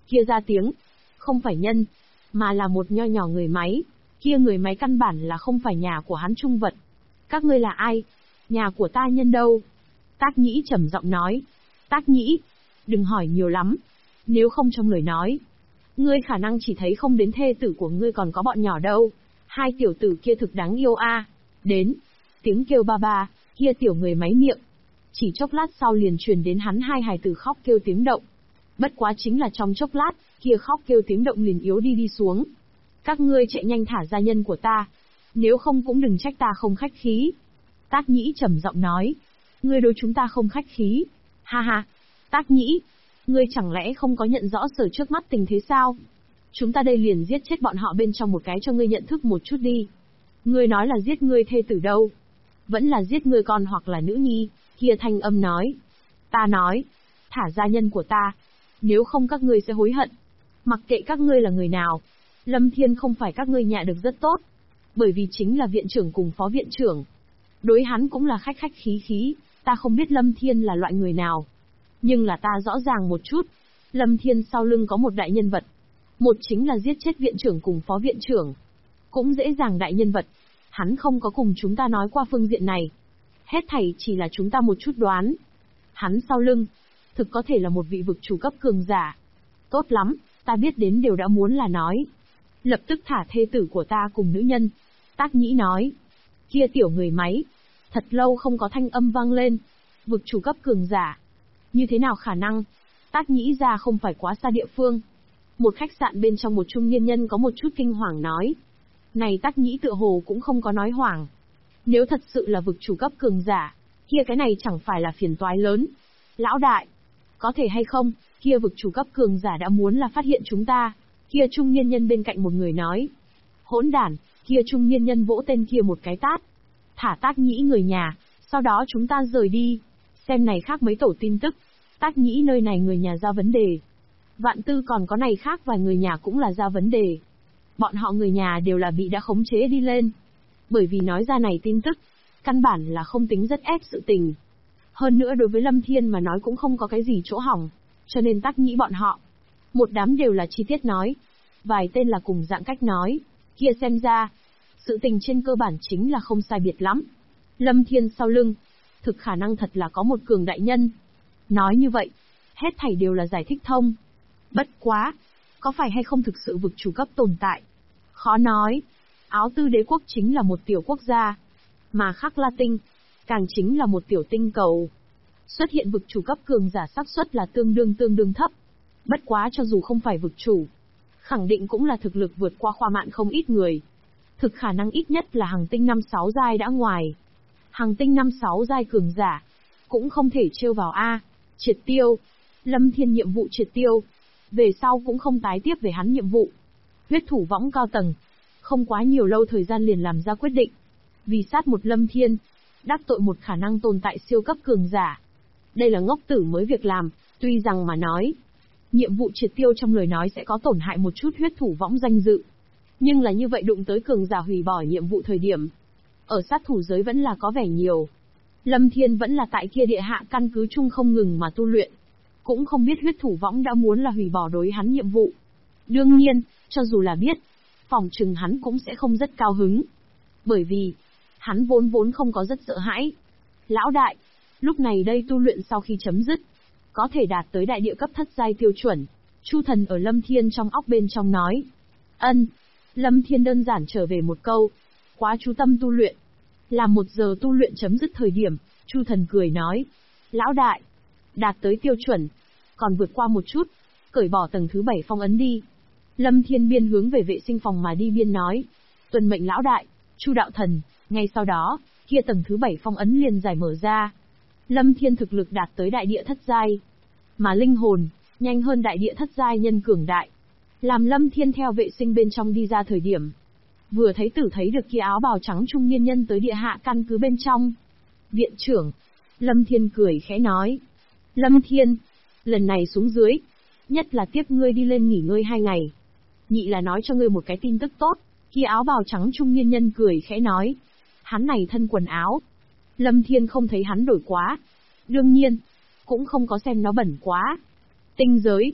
Kia ra tiếng. Không phải nhân, mà là một nho nhỏ người máy. Kia người máy căn bản là không phải nhà của hắn Trung Vật. Các ngươi là ai? Nhà của ta nhân đâu? Tác Nhĩ trầm giọng nói. Tác Nhĩ, đừng hỏi nhiều lắm. Nếu không trong lời nói, ngươi khả năng chỉ thấy không đến thê tử của ngươi còn có bọn nhỏ đâu. Hai tiểu tử kia thực đáng yêu a. Đến. Tiếng kêu ba ba, kia tiểu người máy miệng. Chỉ chốc lát sau liền truyền đến hắn hai hài tử khóc kêu tiếng động. Bất quá chính là trong chốc lát, kia khóc kêu tiếng động liền yếu đi xuống. Các ngươi chạy nhanh thả gia nhân của ta. Nếu không cũng đừng trách ta không khách khí. Tác Nhĩ trầm giọng nói. Ngươi đối chúng ta không khách khí. Ha ha. Tác Nhĩ, ngươi chẳng lẽ không có nhận rõ sở trước mắt tình thế sao? Chúng ta đây liền giết chết bọn họ bên trong một cái cho ngươi nhận thức một chút đi. Ngươi nói là giết ngươi thê tử đâu? Vẫn là giết ngươi con hoặc là nữ nhi? Kia thanh âm nói. Ta nói, thả gia nhân của ta. Nếu không các ngươi sẽ hối hận. Mặc kệ các ngươi là người nào, Lâm Thiên không phải các ngươi nhạ được rất tốt. Bởi vì chính là viện trưởng cùng phó viện trưởng. Đối hắn cũng là khách khí khí, ta không biết Lâm Thiên là loại người nào. Nhưng là ta rõ ràng một chút. Lâm Thiên sau lưng có một đại nhân vật. Một chính là giết chết viện trưởng cùng phó viện trưởng. Cũng dễ dàng đại nhân vật. Hắn không có cùng chúng ta nói qua phương diện này. Hết thảy chỉ là chúng ta một chút đoán. Hắn sau lưng, thực có thể là một vị vực chủ cấp cường giả. Tốt lắm, ta biết đến đều đã muốn là nói. Lập tức thả thê tử của ta cùng nữ nhân. Tác Nhĩ nói. Kia tiểu người máy. Thật lâu không có thanh âm vang lên. Vực chủ cấp cường giả. Như thế nào khả năng? Tác Nhĩ ra không phải quá xa địa phương. Một khách sạn bên trong một trung niên nhân có một chút kinh hoàng nói. Này Tác Nhĩ tựa hồ cũng không có nói hoảng. Nếu thật sự là vực chủ cấp cường giả, kia cái này chẳng phải là phiền toái lớn. Lão đại, có thể hay không, kia vực chủ cấp cường giả đã muốn là phát hiện chúng ta. Kia trung niên nhân bên cạnh một người nói. Hỗn đản, kia trung niên nhân vỗ tên kia một cái tát. Thả Tác Nhĩ người nhà, sau đó chúng ta rời đi. Xem này khác mấy tổ tin tức. Tác Nhĩ nơi này người nhà ra vấn đề. Vạn Tư còn có này khác vài người nhà cũng là ra vấn đề. Bọn họ người nhà đều là bị đã khống chế đi lên. Bởi vì nói ra này tin tức, căn bản là không tính rất ép sự tình. Hơn nữa đối với Lâm Thiên mà nói cũng không có cái gì chỗ hỏng, cho nên Tác Nhĩ bọn họ. Một đám đều là chi tiết nói. Vài tên là cùng dạng cách nói. Kia xem ra, sự tình trên cơ bản chính là không sai biệt lắm. Lâm Thiên sau lưng, thực khả năng thật là có một cường đại nhân. Nói như vậy, hết thảy đều là giải thích thông. Bất quá, có phải hay không thực sự vực chủ cấp tồn tại? Khó nói. Áo Tư đế quốc chính là một tiểu quốc gia, mà Khắc La Tinh, càng chính là một tiểu tinh cầu. Xuất hiện vực chủ cấp cường giả xác suất là tương đương thấp. Bất quá cho dù không phải vực chủ, khẳng định cũng là thực lực vượt qua khoa mạn không ít người. Thực khả năng ít nhất là hàng tinh 5-6 giai đã ngoài. Hàng tinh 5-6 giai cường giả, cũng không thể trêu vào A. Triệt tiêu. Lâm Thiên nhiệm vụ triệt tiêu. Về sau cũng không tái tiếp về hắn nhiệm vụ. Huyết thủ võng cao tầng. Không quá nhiều lâu thời gian liền làm ra quyết định. Vì sát một Lâm Thiên, đắc tội một khả năng tồn tại siêu cấp cường giả. Đây là ngốc tử mới việc làm, tuy rằng mà nói. Nhiệm vụ triệt tiêu trong lời nói sẽ có tổn hại một chút huyết thủ võng danh dự. Nhưng là như vậy đụng tới cường giả hủy bỏ nhiệm vụ thời điểm. Ở sát thủ giới vẫn là có vẻ nhiều. Lâm Thiên vẫn là tại kia địa hạ căn cứ chung không ngừng mà tu luyện. Cũng không biết huyết thủ võng đã muốn là hủy bỏ đối hắn nhiệm vụ. Đương nhiên, cho dù là biết, phỏng chừng hắn cũng sẽ không rất cao hứng. Bởi vì, hắn vốn không có rất sợ hãi. Lão đại, lúc này đây tu luyện sau khi chấm dứt, có thể đạt tới đại địa cấp thất giai tiêu chuẩn. Chu Thần ở Lâm Thiên trong óc bên trong nói. Ân. Lâm Thiên đơn giản trở về một câu. Quá chú tâm tu luyện. Làm 1 giờ tu luyện chấm dứt thời điểm, Chu Thần cười nói. Lão đại, đạt tới tiêu chuẩn, còn vượt qua một chút, cởi bỏ tầng thứ 7 phong ấn đi. Lâm Thiên biên hướng về vệ sinh phòng mà đi biên nói. Tuân mệnh lão đại, Chu đạo thần, ngay sau đó, kia tầng thứ 7 phong ấn liền giải mở ra. Lâm Thiên thực lực đạt tới đại địa thất giai, mà linh hồn, nhanh hơn đại địa thất giai nhân cường đại. Làm Lâm Thiên theo vệ sinh bên trong đi ra thời điểm. Vừa thấy được kia áo bào trắng trung niên nhân tới địa hạ căn cứ bên trong. Viện trưởng, Lâm Thiên cười khẽ nói. Lâm Thiên, lần này xuống dưới, nhất là tiếp ngươi đi lên nghỉ ngơi 2 ngày. Nhị là nói cho ngươi một cái tin tức tốt, kia áo bào trắng trung niên nhân cười khẽ nói. Hắn này thân quần áo. Lâm Thiên không thấy hắn đổi quá. Đương nhiên, cũng không có xem nó bẩn quá. Tinh giới.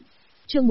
Chương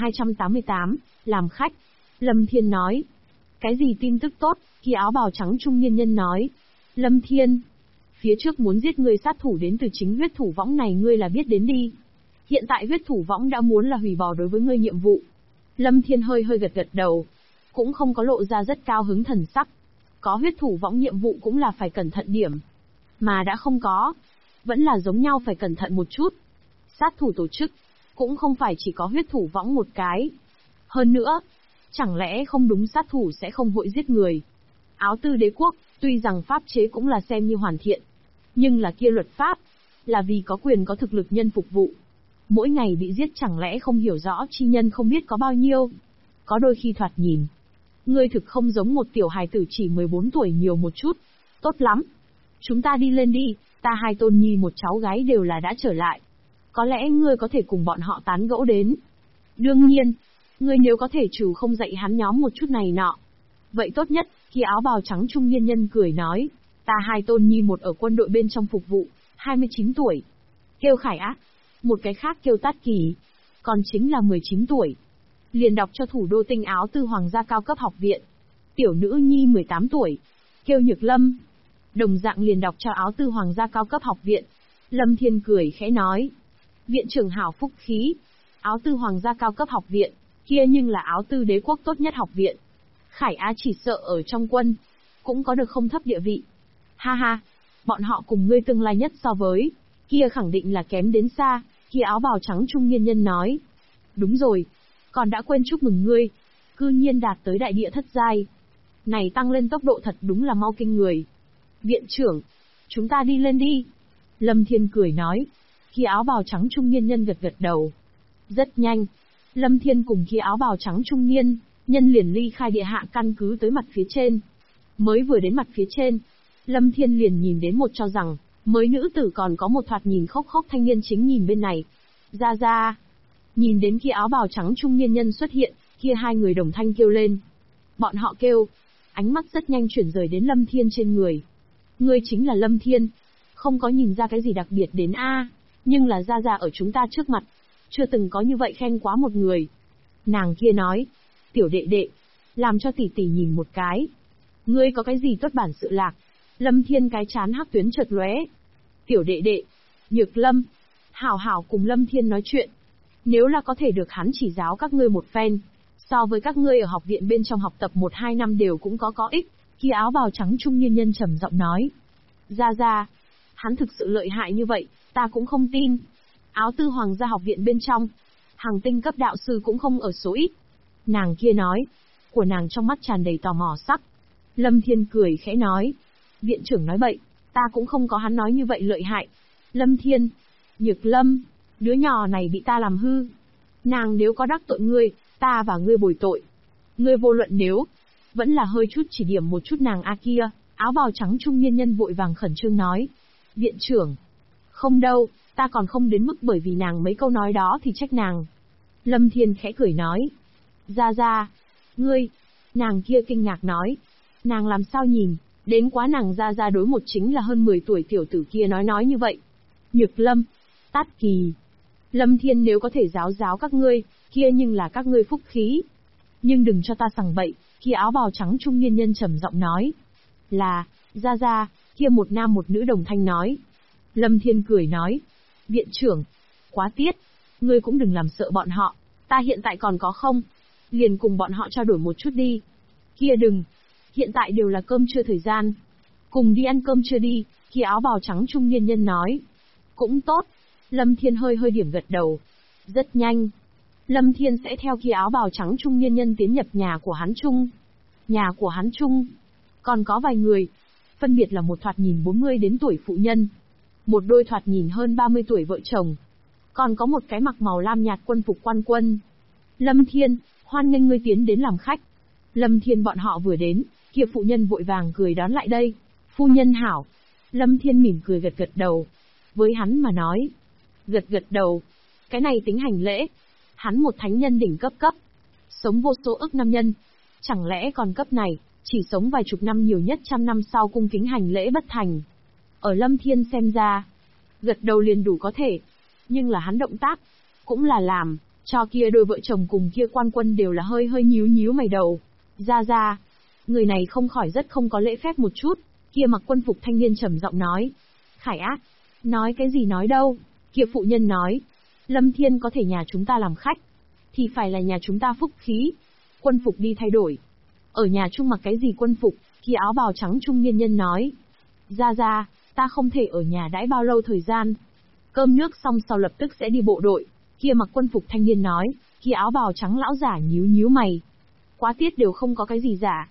1288, làm khách. Lâm Thiên nói. Cái gì tin tức tốt? Khi áo bào trắng trung niên nhân nói. Lâm Thiên, phía trước muốn giết ngươi sát thủ đến từ chính huyết thủ võng này ngươi là biết đến đi. Hiện tại huyết thủ võng đã muốn là hủy bỏ đối với ngươi nhiệm vụ. Lâm Thiên hơi gật đầu, cũng không có lộ ra rất cao hứng thần sắc. Có huyết thủ võng nhiệm vụ cũng là phải cẩn thận điểm. Mà đã không có, vẫn là giống nhau phải cẩn thận một chút. Sát thủ tổ chức, cũng không phải chỉ có huyết thủ võng một cái. Hơn nữa, chẳng lẽ không đúng sát thủ sẽ không vội giết người. Áo Tư đế quốc, tuy rằng pháp chế cũng là xem như hoàn thiện, nhưng là kia luật pháp, là vì có quyền có thực lực nhân phục vụ. Mỗi ngày bị giết chẳng lẽ không hiểu rõ chi nhân không biết có bao nhiêu. Có đôi khi thoạt nhìn, ngươi thực không giống một tiểu hài tử chỉ 14 tuổi nhiều một chút. Tốt lắm. Chúng ta đi lên đi, ta hai tôn nhi một cháu gái đều là đã trở lại. Có lẽ ngươi có thể cùng bọn họ tán gẫu đến. Đương nhiên, ngươi nếu có thể trừ không dạy hắn nhóm một chút này nọ. Vậy tốt nhất, khi áo bào trắng trung niên nhân cười nói, ta hai tôn nhi một ở quân đội bên trong phục vụ, 29 tuổi. Kêu Khải Á, một cái khác kêu Tát Kỳ, còn chính là 19 tuổi. Liền đọc cho thủ đô tinh áo Tư Hoàng gia cao cấp học viện. Tiểu nữ nhi 18 tuổi, kêu Nhược Lâm. Đồng dạng liền đọc cho áo Tư Hoàng gia cao cấp học viện. Lâm Thiên cười khẽ nói, viện trưởng hảo phúc khí. Áo Tư Hoàng gia cao cấp học viện, kia nhưng là áo Tư đế quốc tốt nhất học viện. Khải Á chỉ sợ ở trong quân, cũng có được không thấp địa vị. Ha ha, bọn họ cùng ngươi tương lai nhất so với, kia khẳng định là kém đến xa, khi áo bào trắng trung niên nhân nói. Đúng rồi, còn đã quên chúc mừng ngươi, cư nhiên đạt tới đại địa thất giai. Này tăng lên tốc độ thật đúng là mau kinh người. Viện trưởng, chúng ta đi lên đi. Lâm Thiên cười nói, khi áo bào trắng trung niên nhân gật đầu. Rất nhanh, Lâm Thiên cùng khi áo bào trắng trung niên nhân liền ly khai địa hạ căn cứ tới mặt phía trên. Mới vừa đến mặt phía trên, Lâm Thiên liền nhìn đến một cho rằng, mới nữ tử còn có một thoạt nhìn khóc thanh niên chính nhìn bên này. Ra. Nhìn đến khi áo bào trắng trung niên nhân xuất hiện, kia hai người đồng thanh kêu lên. Bọn họ kêu, ánh mắt rất nhanh chuyển rời đến Lâm Thiên trên người. Ngươi chính là Lâm Thiên, không có nhìn ra cái gì đặc biệt đến a, nhưng là ra ở chúng ta trước mặt, chưa từng có như vậy khen quá một người. Nàng kia nói, tiểu đệ đệ, làm cho tỷ tỷ nhìn một cái. Ngươi có cái gì tốt bản sự lạc? Lâm Thiên cái chán hắc tuyến chợt lóe. Tiểu đệ đệ, Nhược Lâm, hảo cùng Lâm Thiên nói chuyện. Nếu là có thể được hắn chỉ giáo các ngươi một phen, so với các ngươi ở học viện bên trong học tập 1-2 năm đều cũng có ích. Kia áo bào trắng trung niên nhân trầm giọng nói. Ra, hắn thực sự lợi hại như vậy, ta cũng không tin. Áo Tư Hoàng gia học viện bên trong, hàng tinh cấp đạo sư cũng không ở số ít. Nàng kia nói, của nàng trong mắt tràn đầy tò mò sắc. Lâm Thiên cười khẽ nói, viện trưởng nói bậy, ta cũng không có hắn nói như vậy lợi hại. Lâm Thiên, Nhược Lâm, đứa nhỏ này bị ta làm hư. Nàng nếu có đắc tội ngươi, ta và ngươi bồi tội. Ngươi vô luận nếu, vẫn là hơi chút chỉ điểm một chút nàng a kia. Áo bào trắng trung niên nhân vội vàng khẩn trương nói, viện trưởng, không đâu, ta còn không đến mức bởi vì nàng mấy câu nói đó thì trách nàng. Lâm Thiên khẽ cười nói, ra, ngươi, nàng kia kinh ngạc nói, nàng làm sao nhìn, đến quá nàng ra đối một chính là hơn 10 tuổi tiểu tử kia nói như vậy. Nhược Lâm, Tát Kỳ, Lâm Thiên nếu có thể giáo các ngươi, kia nhưng là các ngươi phúc khí. Nhưng đừng cho ta sằng bậy, khi áo bào trắng trung niên nhân trầm giọng nói. Là, ra, kia một nam một nữ đồng thanh nói. Lâm Thiên cười nói, viện trưởng, quá tiết, ngươi cũng đừng làm sợ bọn họ, ta hiện tại còn có không, liền cùng bọn họ trao đổi một chút đi. Kia đừng, hiện tại đều là cơm trưa thời gian, cùng đi ăn cơm trưa đi, khi áo bào trắng trung niên nhân nói. Cũng tốt, Lâm Thiên hơi điểm gật đầu. Rất nhanh, Lâm Thiên sẽ theo khi áo bào trắng trung niên nhân tiến nhập nhà của hắn chung. Nhà của hắn chung, còn có vài người, phân biệt là một thoạt nhìn 40 đến tuổi phụ nhân, một đôi thoạt nhìn hơn 30 tuổi vợ chồng, còn có một cái mặc màu lam nhạt quân phục quan quân. Lâm Thiên, hoan nghênh ngươi tiến đến làm khách. Lâm Thiên bọn họ vừa đến, kia phụ nhân vội vàng cười đón lại đây. Phu nhân hảo. Lâm Thiên mỉm cười gật đầu. Với hắn mà nói, gật đầu, cái này tính hành lễ. Hắn một thánh nhân đỉnh cấp, sống vô số ức năm nhân, chẳng lẽ còn cấp này, chỉ sống vài chục năm nhiều nhất trăm năm sau cung kính hành lễ bất thành. Ở Lâm Thiên xem ra, gật đầu liền đủ có thể, nhưng là hắn động tác, cũng là làm, Cho kia đôi vợ chồng cùng kia quan quân đều là hơi hơi nhíu nhíu mày đầu. Ra, người này không khỏi rất không có lễ phép một chút. Kia mặc quân phục thanh niên trầm giọng nói. Khải Á, nói cái gì nói đâu. Kia phụ nhân nói, Lâm Thiên có thể nhà chúng ta làm khách, thì phải là nhà chúng ta phúc khí. Quân phục đi thay đổi. Ở nhà chung mặc cái gì quân phục, kia áo bào trắng trung niên nhân nói. Ra, ta không thể ở nhà đãi bao lâu thời gian. Cơm nước xong sau lập tức sẽ đi bộ đội. Kia mặc quân phục thanh niên nói, kia áo bào trắng lão giả nhíu nhíu mày. Quá tiết đều không có cái gì giả.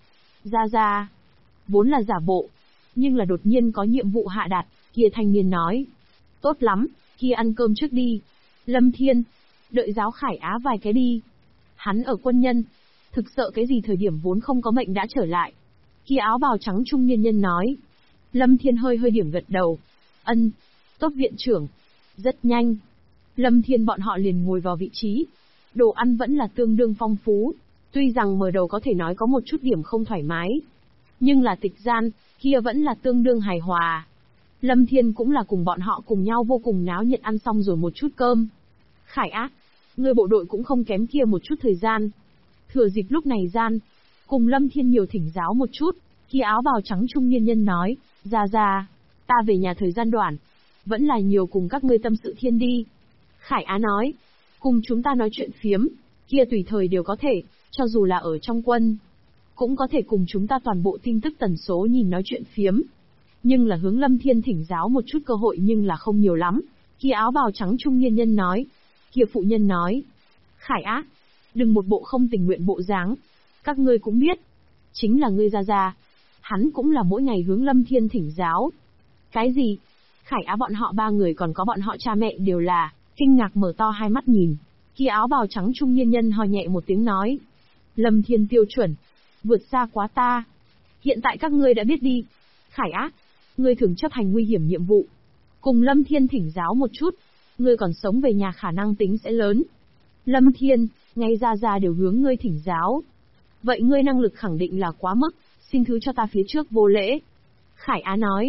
Ra, vốn là giả bộ, nhưng là đột nhiên có nhiệm vụ hạ đạt, kia thanh niên nói. Tốt lắm, kia ăn cơm trước đi. Lâm Thiên, đợi giáo Khải Á vài cái đi. Hắn ở quân nhân, thực sợ cái gì thời điểm vốn không có mệnh đã trở lại. Kia áo bào trắng trung niên nhân nói. Lâm Thiên hơi hơi điểm gật đầu. Ân, tốt viện trưởng. Rất nhanh. Lâm Thiên bọn họ liền ngồi vào vị trí. Đồ ăn vẫn là tương đương phong phú. Tuy rằng mở đầu có thể nói có một chút điểm không thoải mái. Nhưng là tịch gian, kia vẫn là tương đương hài hòa. Lâm Thiên cũng là cùng bọn họ cùng nhau vô cùng náo nhiệt ăn xong rồi một chút cơm. Khải Á, người bộ đội cũng không kém kia một chút thời gian. Thừa dịp lúc này gian, cùng Lâm Thiên nhiều thỉnh giáo một chút, kia áo bào trắng trung niên nhân nói, ra, ta về nhà thời gian đoạn, vẫn là nhiều cùng các ngươi tâm sự thiên đi. Khải Á nói, cùng chúng ta nói chuyện phiếm, kia tùy thời đều có thể, cho dù là ở trong quân, cũng có thể cùng chúng ta toàn bộ tin tức tần số nhìn nói chuyện phiếm. Nhưng là hướng Lâm Thiên thỉnh giáo một chút cơ hội nhưng là không nhiều lắm. Kia áo bào trắng trung niên nhân nói, kia phụ nhân nói, Khải Á, đừng một bộ không tình nguyện bộ dáng. Các ngươi cũng biết, chính là ngươi ra, hắn cũng là mỗi ngày hướng Lâm Thiên thỉnh giáo. Cái gì? Khải Á bọn họ ba người còn có bọn họ cha mẹ đều là kinh ngạc mở to hai mắt nhìn. Kia áo bào trắng trung niên nhân ho nhẹ một tiếng nói, Lâm Thiên tiêu chuẩn, vượt xa quá ta. Hiện tại các ngươi đã biết đi. Khải Á, ngươi thường chấp hành nguy hiểm nhiệm vụ, cùng Lâm Thiên thỉnh giáo một chút, ngươi còn sống về nhà khả năng tính sẽ lớn. Lâm Thiên, ngay ra đều hướng ngươi thỉnh giáo. Vậy ngươi năng lực khẳng định là quá mức, xin thứ cho ta phía trước vô lễ. Khải Á nói.